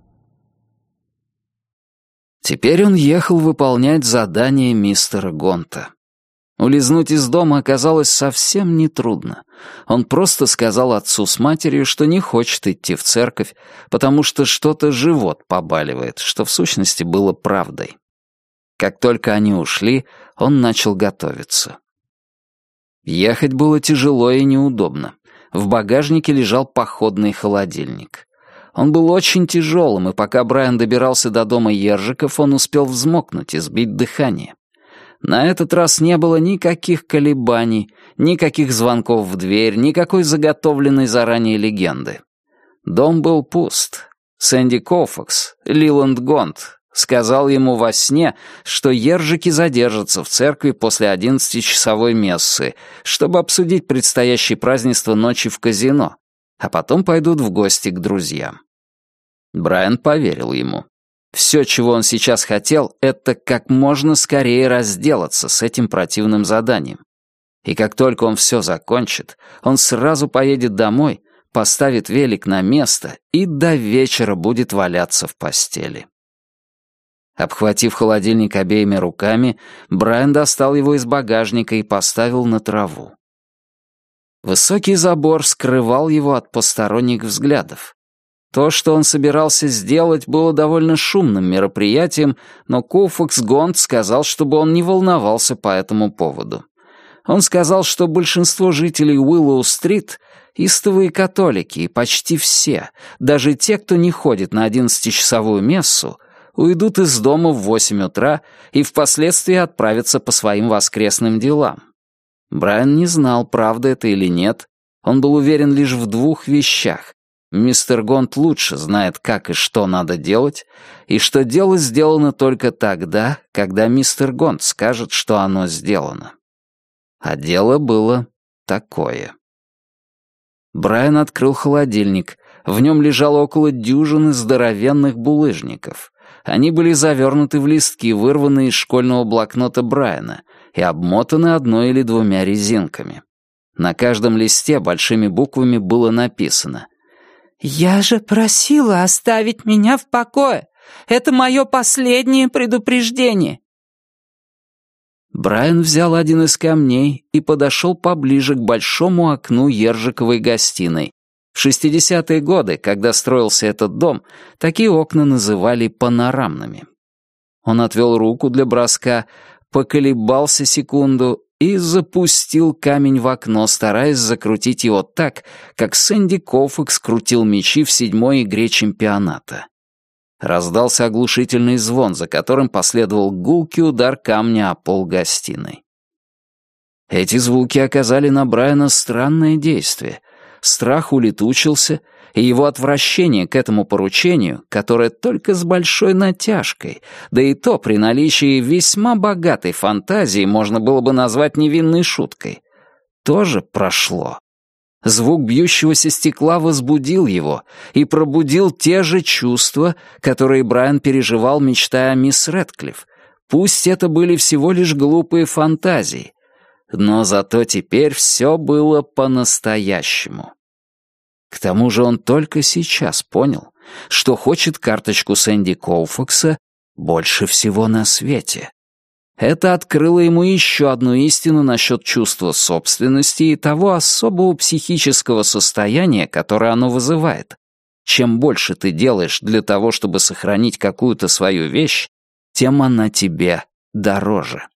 Теперь он ехал выполнять задание мистера Гонта. Улизнуть из дома оказалось совсем нетрудно. Он просто сказал отцу с матерью, что не хочет идти в церковь, потому что что-то живот побаливает, что в сущности было правдой. Как только они ушли, он начал готовиться. Ехать было тяжело и неудобно. В багажнике лежал походный холодильник. Он был очень тяжелым, и пока Брайан добирался до дома Ержиков, он успел взмокнуть и сбить дыхание. На этот раз не было никаких колебаний, никаких звонков в дверь, никакой заготовленной заранее легенды. Дом был пуст. Сэнди Коуфакс, Лиланд Гонт, сказал ему во сне, что Ержики задержатся в церкви после одиннадцатичасовой мессы, чтобы обсудить предстоящее празднество ночи в казино, а потом пойдут в гости к друзьям. Брайан поверил ему. Все, чего он сейчас хотел, это как можно скорее разделаться с этим противным заданием. И как только он все закончит, он сразу поедет домой, поставит велик на место и до вечера будет валяться в постели. Обхватив холодильник обеими руками, Брайан достал его из багажника и поставил на траву. Высокий забор скрывал его от посторонних взглядов. То, что он собирался сделать, было довольно шумным мероприятием, но Коуфакс Гонд сказал, чтобы он не волновался по этому поводу. Он сказал, что большинство жителей Уиллоу-стрит — истовые католики, и почти все, даже те, кто не ходит на одиннадцатичасовую мессу, уйдут из дома в восемь утра и впоследствии отправятся по своим воскресным делам. Брайан не знал, правда это или нет. Он был уверен лишь в двух вещах. Мистер Гонд лучше знает, как и что надо делать, и что дело сделано только тогда, когда мистер Гонд скажет, что оно сделано. А дело было такое. Брайан открыл холодильник. В нем лежало около дюжины здоровенных булыжников. Они были завернуты в листки, вырванные из школьного блокнота Брайана, и обмотаны одной или двумя резинками. На каждом листе большими буквами было написано: «Я же просила оставить меня в покое. Это мое последнее предупреждение». Брайан взял один из камней и подошел поближе к большому окну ержиковой гостиной. В шестидесятые годы, когда строился этот дом, такие окна называли панорамными. Он отвел руку для броска, поколебался секунду и запустил камень в окно, стараясь закрутить его так, как Сэнди Коуфакс крутил мячи в седьмой игре чемпионата. Раздался оглушительный звон, за которым последовал гулкий удар камня о пол гостиной. Эти звуки оказали на Брайана странное действие. Страх улетучился, и его отвращение к этому поручению, которое только с большой натяжкой, да и то при наличии весьма богатой фантазии можно было бы назвать невинной шуткой, тоже прошло. Звук бьющегося стекла возбудил его и пробудил те же чувства, которые Брайан переживал, мечтая о мисс Рэдклифф. Пусть это были всего лишь глупые фантазии, но зато теперь все было по-настоящему. К тому же он только сейчас понял, что хочет карточку Сэнди Коуфакса больше всего на свете. Это открыло ему еще одну истину насчет чувства собственности и того особого психического состояния, которое оно вызывает. Чем больше ты делаешь для того, чтобы сохранить какую-то свою вещь, тем она тебе дороже.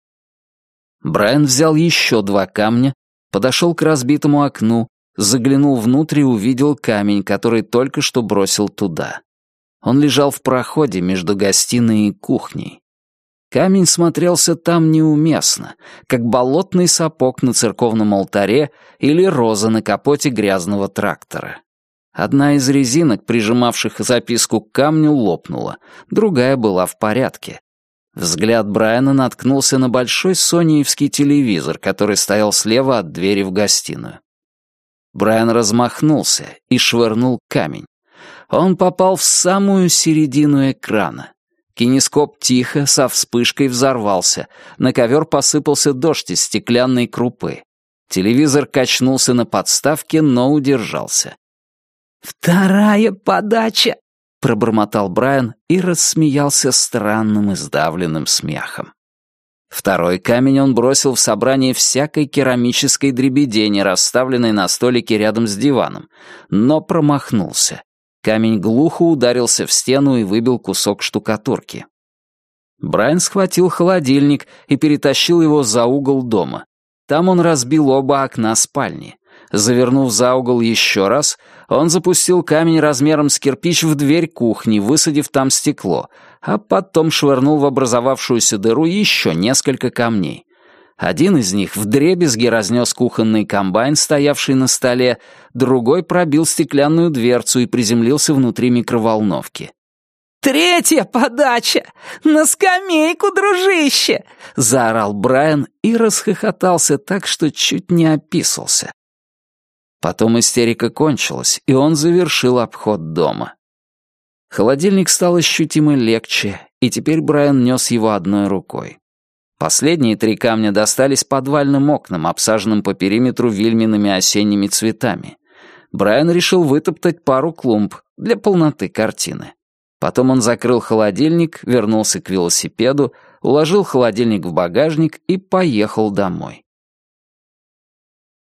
Брайан взял еще два камня, подошел к разбитому окну, заглянул внутрь и увидел камень, который только что бросил туда. Он лежал в проходе между гостиной и кухней. Камень смотрелся там неуместно, как болотный сапог на церковном алтаре или роза на капоте грязного трактора. Одна из резинок, прижимавших записку к камню, лопнула, другая была в порядке. Взгляд Брайана наткнулся на большой сониевский телевизор, который стоял слева от двери в гостиную. Брайан размахнулся и швырнул камень. Он попал в самую середину экрана. Кинескоп тихо, со вспышкой взорвался. На ковер посыпался дождь из стеклянной крупы. Телевизор качнулся на подставке, но удержался. «Вторая подача!» — пробормотал Брайан и рассмеялся странным и сдавленным смехом. Второй камень он бросил в собрание всякой керамической дребедени, расставленной на столике рядом с диваном, но промахнулся. Камень глухо ударился в стену и выбил кусок штукатурки. Брайан схватил холодильник и перетащил его за угол дома. Там он разбил оба окна спальни. Завернув за угол еще раз, он запустил камень размером с кирпич в дверь кухни, высадив там стекло, а потом швырнул в образовавшуюся дыру еще несколько камней. Один из них вдребезги разнес кухонный комбайн, стоявший на столе, другой пробил стеклянную дверцу и приземлился внутри микроволновки. «Третья подача! На скамейку, дружище!» — заорал Брайан и расхохотался так, что чуть не описался. Потом истерика кончилась, и он завершил обход дома. Холодильник стал ощутимо легче, и теперь Брайан нес его одной рукой. Последние три камня достались подвальным окнам, обсаженным по периметру вильмиными осенними цветами. Брайан решил вытоптать пару клумб для полноты картины. Потом он закрыл холодильник, вернулся к велосипеду, уложил холодильник в багажник и поехал домой.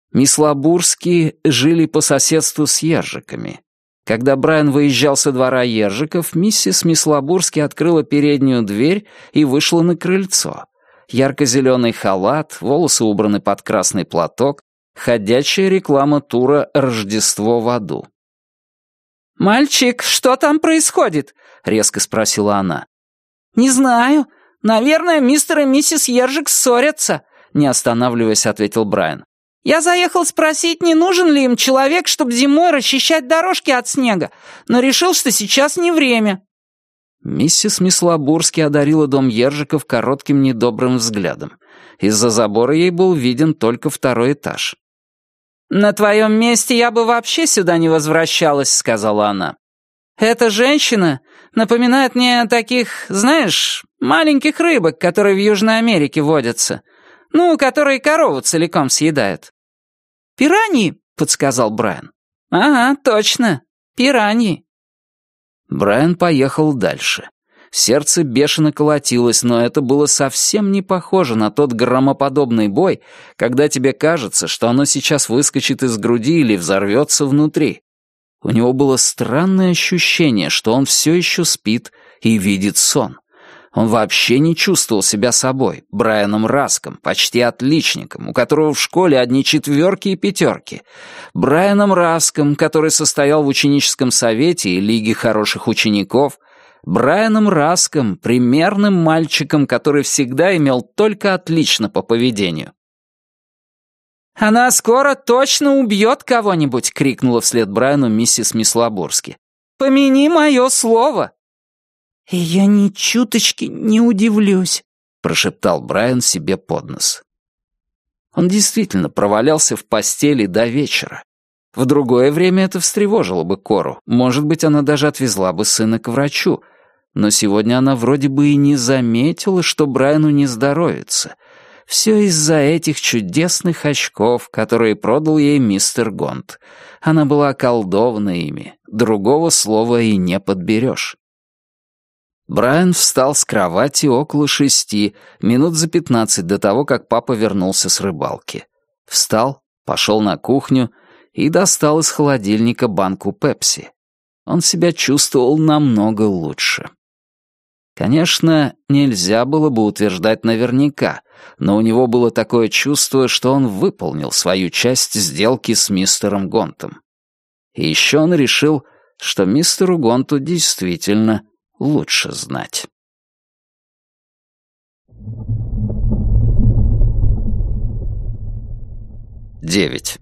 Мислобурские жили по соседству с Ержиками. Когда Брайан выезжал со двора Ержиков, миссис Мислобурский открыла переднюю дверь и вышла на крыльцо. Ярко-зеленый халат, волосы убраны под красный платок, ходячая реклама тура «Рождество в аду». «Мальчик, что там происходит?» — резко спросила она. «Не знаю. Наверное, мистер и миссис Ержик ссорятся», — не останавливаясь, ответил Брайан. «Я заехал спросить, не нужен ли им человек, чтобы зимой расчищать дорожки от снега, но решил, что сейчас не время». Миссис Мислобурский одарила дом Ержиков коротким недобрым взглядом. Из-за забора ей был виден только второй этаж. «На твоем месте я бы вообще сюда не возвращалась», — сказала она. «Эта женщина напоминает мне таких, знаешь, маленьких рыбок, которые в Южной Америке водятся. Ну, которые корову целиком съедают». «Пираньи», — подсказал Брайан. «Ага, точно, пираньи». Брайан поехал дальше. Сердце бешено колотилось, но это было совсем не похоже на тот громоподобный бой, когда тебе кажется, что оно сейчас выскочит из груди или взорвется внутри. У него было странное ощущение, что он все еще спит и видит сон. Он вообще не чувствовал себя собой, Брайаном Раском, почти отличником, у которого в школе одни четверки и пятерки. Брайаном Раском, который состоял в ученическом совете и лиге хороших учеников. Брайаном Раском, примерным мальчиком, который всегда имел только отлично по поведению. «Она скоро точно убьет кого-нибудь!» — крикнула вслед Брайану миссис Мислобурский. «Помяни мое слово!» «И я ни чуточки не удивлюсь», — прошептал Брайан себе под нос. Он действительно провалялся в постели до вечера. В другое время это встревожило бы Кору. Может быть, она даже отвезла бы сына к врачу. Но сегодня она вроде бы и не заметила, что Брайану не здоровится. Все из-за этих чудесных очков, которые продал ей мистер Гонт. Она была околдована ими. Другого слова и не подберешь. Брайан встал с кровати около шести, минут за пятнадцать до того, как папа вернулся с рыбалки. Встал, пошел на кухню и достал из холодильника банку пепси. Он себя чувствовал намного лучше. Конечно, нельзя было бы утверждать наверняка, но у него было такое чувство, что он выполнил свою часть сделки с мистером Гонтом. И еще он решил, что мистеру Гонту действительно лучше знать. Девять.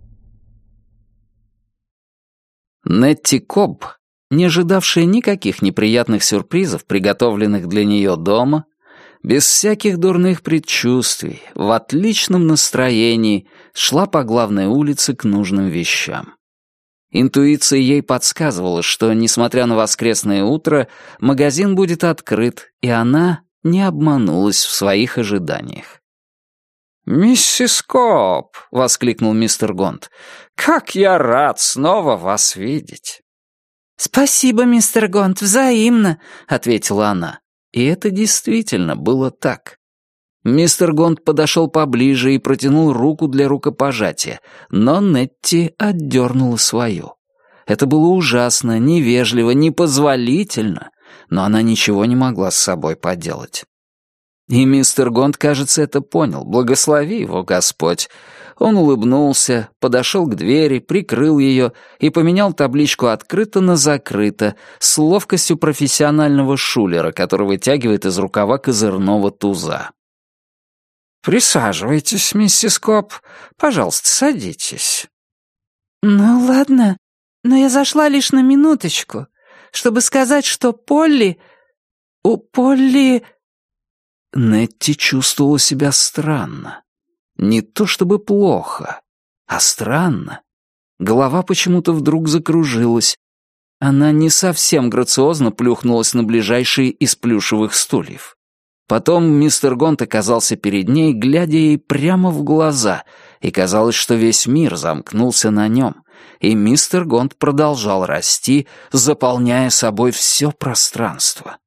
Нетти Кобб, не ожидавшая никаких неприятных сюрпризов, приготовленных для нее дома, без всяких дурных предчувствий, в отличном настроении, шла по главной улице к нужным вещам. Интуиция ей подсказывала, что, несмотря на воскресное утро, магазин будет открыт, и она не обманулась в своих ожиданиях. «Миссис Кобб!» — воскликнул мистер Гонт. «Как я рад снова вас видеть!» «Спасибо, мистер Гонт, взаимно!» — ответила она. И это действительно было так. Мистер Гонт подошел поближе и протянул руку для рукопожатия, но Нетти отдернула свою. Это было ужасно, невежливо, непозволительно, но она ничего не могла с собой поделать. И мистер Гонт, кажется, это понял, благослови его Господь. Он улыбнулся, подошел к двери, прикрыл ее и поменял табличку «Открыто» на «Закрыто» с ловкостью профессионального шулера, который вытягивает из рукава козырного туза. «Присаживайтесь, миссис Кобб. Пожалуйста, садитесь». «Ну, ладно, но я зашла лишь на минуточку, чтобы сказать, что Полли... У Полли...» Нетти чувствовала себя странно. Не то чтобы плохо, а странно. Голова почему-то вдруг закружилась. Она не совсем грациозно плюхнулась на ближайший из плюшевых стульев. Потом мистер Гонт оказался перед ней, глядя ей прямо в глаза, и казалось, что весь мир замкнулся на нем, и мистер Гонт продолжал расти, заполняя собой все пространство.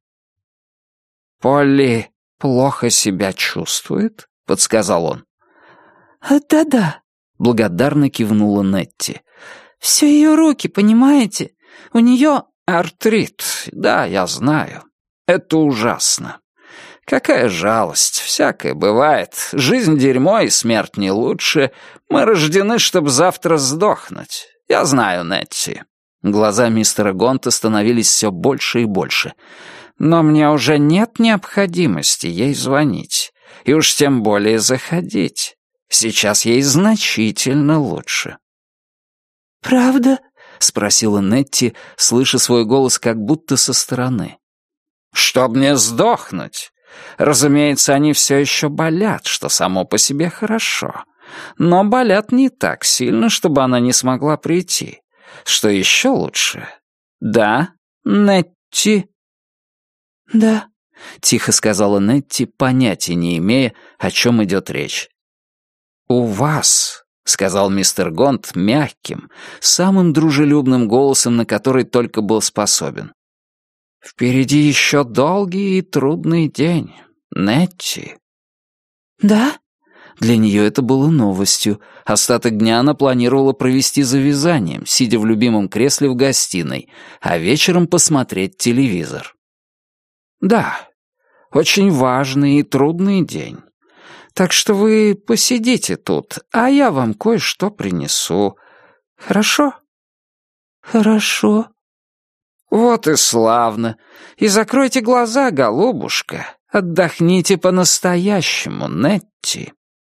«Полли плохо себя чувствует?» — подсказал он. «Да-да», Благодарно кивнула Нетти. «Все ее руки, понимаете? У нее...» «Артрит, да, я знаю. Это ужасно. Какая жалость, всякое бывает. Жизнь дерьмо и смерть не лучше. Мы рождены, чтобы завтра сдохнуть. Я знаю, Нетти». Глаза мистера Гонта становились все больше и больше. «Но мне уже нет необходимости ей звонить. И уж тем более заходить. Сейчас ей значительно лучше». «Правда?» — спросила Нетти, слыша свой голос как будто со стороны. «Чтоб мне сдохнуть. Разумеется, они все еще болят, что само по себе хорошо. Но болят не так сильно, чтобы она не смогла прийти. Что еще лучше? Да, Нетти?» «Да», — тихо сказала Нетти, понятия не имея, о чем идет речь. «У вас», — сказал мистер Гонт мягким, самым дружелюбным голосом, на который только был способен. «Впереди еще долгий и трудный день, Нетти». «Да?» Для нее это было новостью. Остаток дня она планировала провести за вязанием, сидя в любимом кресле в гостиной, а вечером посмотреть телевизор. «Да, очень важный и трудный день. Так что вы посидите тут, а я вам кое-что принесу. Хорошо?» «Хорошо». «Вот и славно. И закройте глаза, голубушка. Отдохните по-настоящему, Нетти».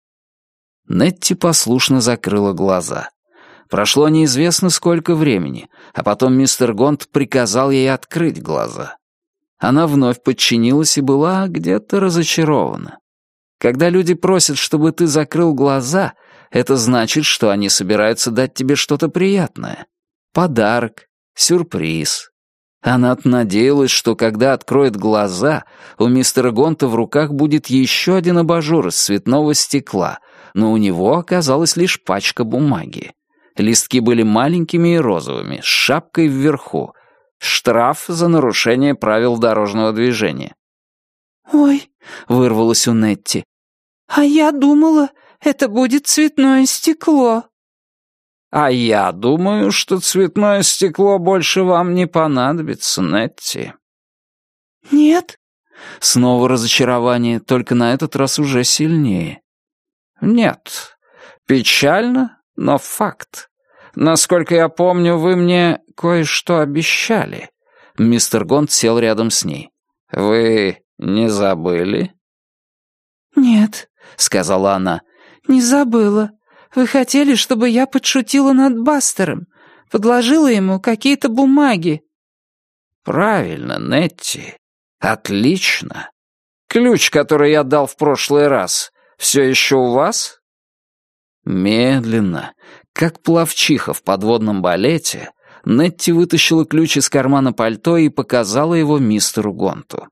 Нетти послушно закрыла глаза. Прошло неизвестно сколько времени, а потом мистер Гонт приказал ей открыть глаза. Она вновь подчинилась и была где-то разочарована. Когда люди просят, чтобы ты закрыл глаза, это значит, что они собираются дать тебе что-то приятное. Подарок, сюрприз. Она-то надеялась, что когда откроет глаза, у мистера Гонта в руках будет еще один абажур из цветного стекла, но у него оказалась лишь пачка бумаги. Листки были маленькими и розовыми, с шапкой вверху. Штраф за нарушение правил дорожного движения. «Ой», — вырвалось у Нетти. «А я думала, это будет цветное стекло». «А я думаю, что цветное стекло больше вам не понадобится, Нетти». «Нет?» Снова разочарование, только на этот раз уже сильнее. «Нет. Печально, но факт. Насколько я помню, вы мне кое-что обещали». Мистер Гонт сел рядом с ней. «Вы не забыли?» «Нет», — сказала она. «не забыла. Вы хотели, чтобы я подшутила над Бастером, подложила ему какие-то бумаги». «Правильно, Нетти. Отлично. Ключ, который я дал в прошлый раз, все еще у вас?» Медленно, как пловчиха в подводном балете, Нетти вытащила ключ из кармана пальто и показала его мистеру Гонту.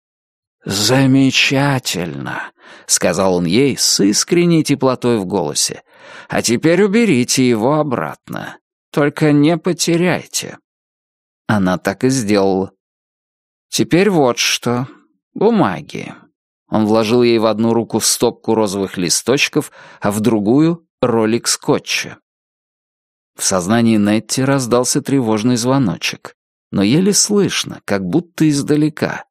«Замечательно», — сказал он ей с искренней теплотой в голосе. «А теперь уберите его обратно. Только не потеряйте». Она так и сделала. «Теперь вот что. Бумаги». Он вложил ей в одну руку стопку розовых листочков, а в другую — ролик скотча. В сознании Нетти раздался тревожный звоночек, но еле слышно, как будто издалека.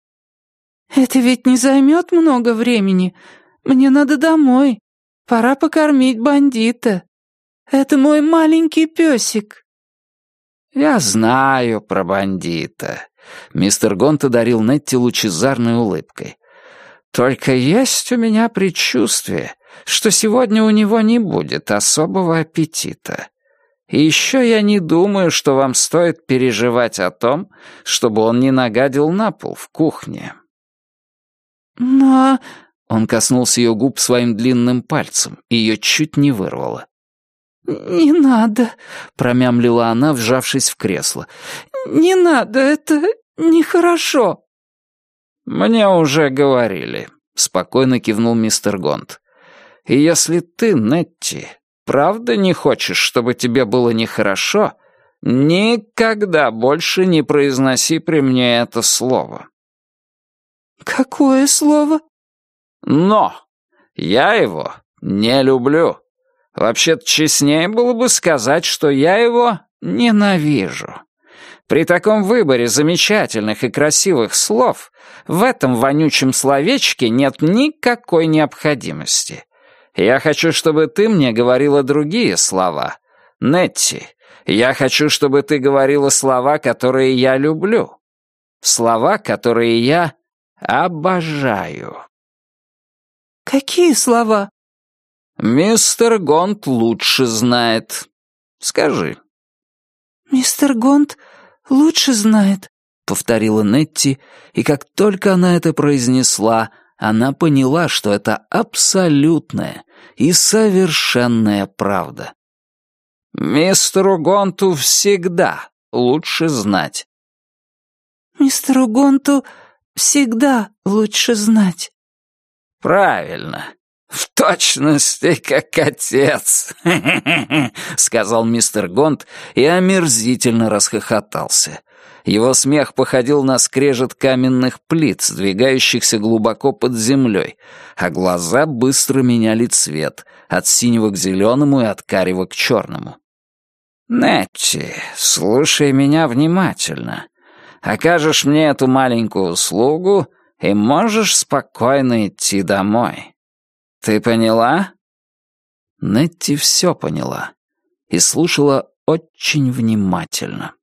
«Это ведь не займет много времени. Мне надо домой. Пора покормить бандита. Это мой маленький песик». «Я знаю про бандита», — мистер Гонт одарил Нетти лучезарной улыбкой. «Только есть у меня предчувствие, что сегодня у него не будет особого аппетита. И еще я не думаю, что вам стоит переживать о том, чтобы он не нагадил на пол в кухне». «Но...» Он коснулся ее губ своим длинным пальцем, и ее чуть не вырвало. «Не надо», — промямлила она, вжавшись в кресло. «Не надо, это нехорошо». «Мне уже говорили», — спокойно кивнул мистер Гонт. «И если ты, Нетти, правда не хочешь, чтобы тебе было нехорошо, никогда больше не произноси при мне это слово». «Какое слово?» «Но! Я его не люблю. Вообще-то честнее было бы сказать, что я его ненавижу. При таком выборе замечательных и красивых слов в этом вонючем словечке нет никакой необходимости. Я хочу, чтобы ты мне говорила другие слова. Нетти, я хочу, чтобы ты говорила слова, которые я люблю. Слова, которые я обожаю. Какие слова? Мистер Гонт лучше знает. Скажи. Мистер Гонт лучше знает, повторила Нетти, и как только она это произнесла, она поняла, что это абсолютная и совершенная правда. Мистеру Гонту всегда лучше знать. Мистеру Гонту всегда лучше знать. Правильно. В точности, как отец, сказал мистер Гонт и омерзительно расхохотался. Его смех походил на скрежет каменных плит, сдвигающихся глубоко под землей, а глаза быстро меняли цвет, от синего к зеленому и от карего к черному. «Нетти, слушай меня внимательно. Окажешь мне эту маленькую услугу и можешь спокойно идти домой. Ты поняла?» Нетти все поняла и слушала очень внимательно.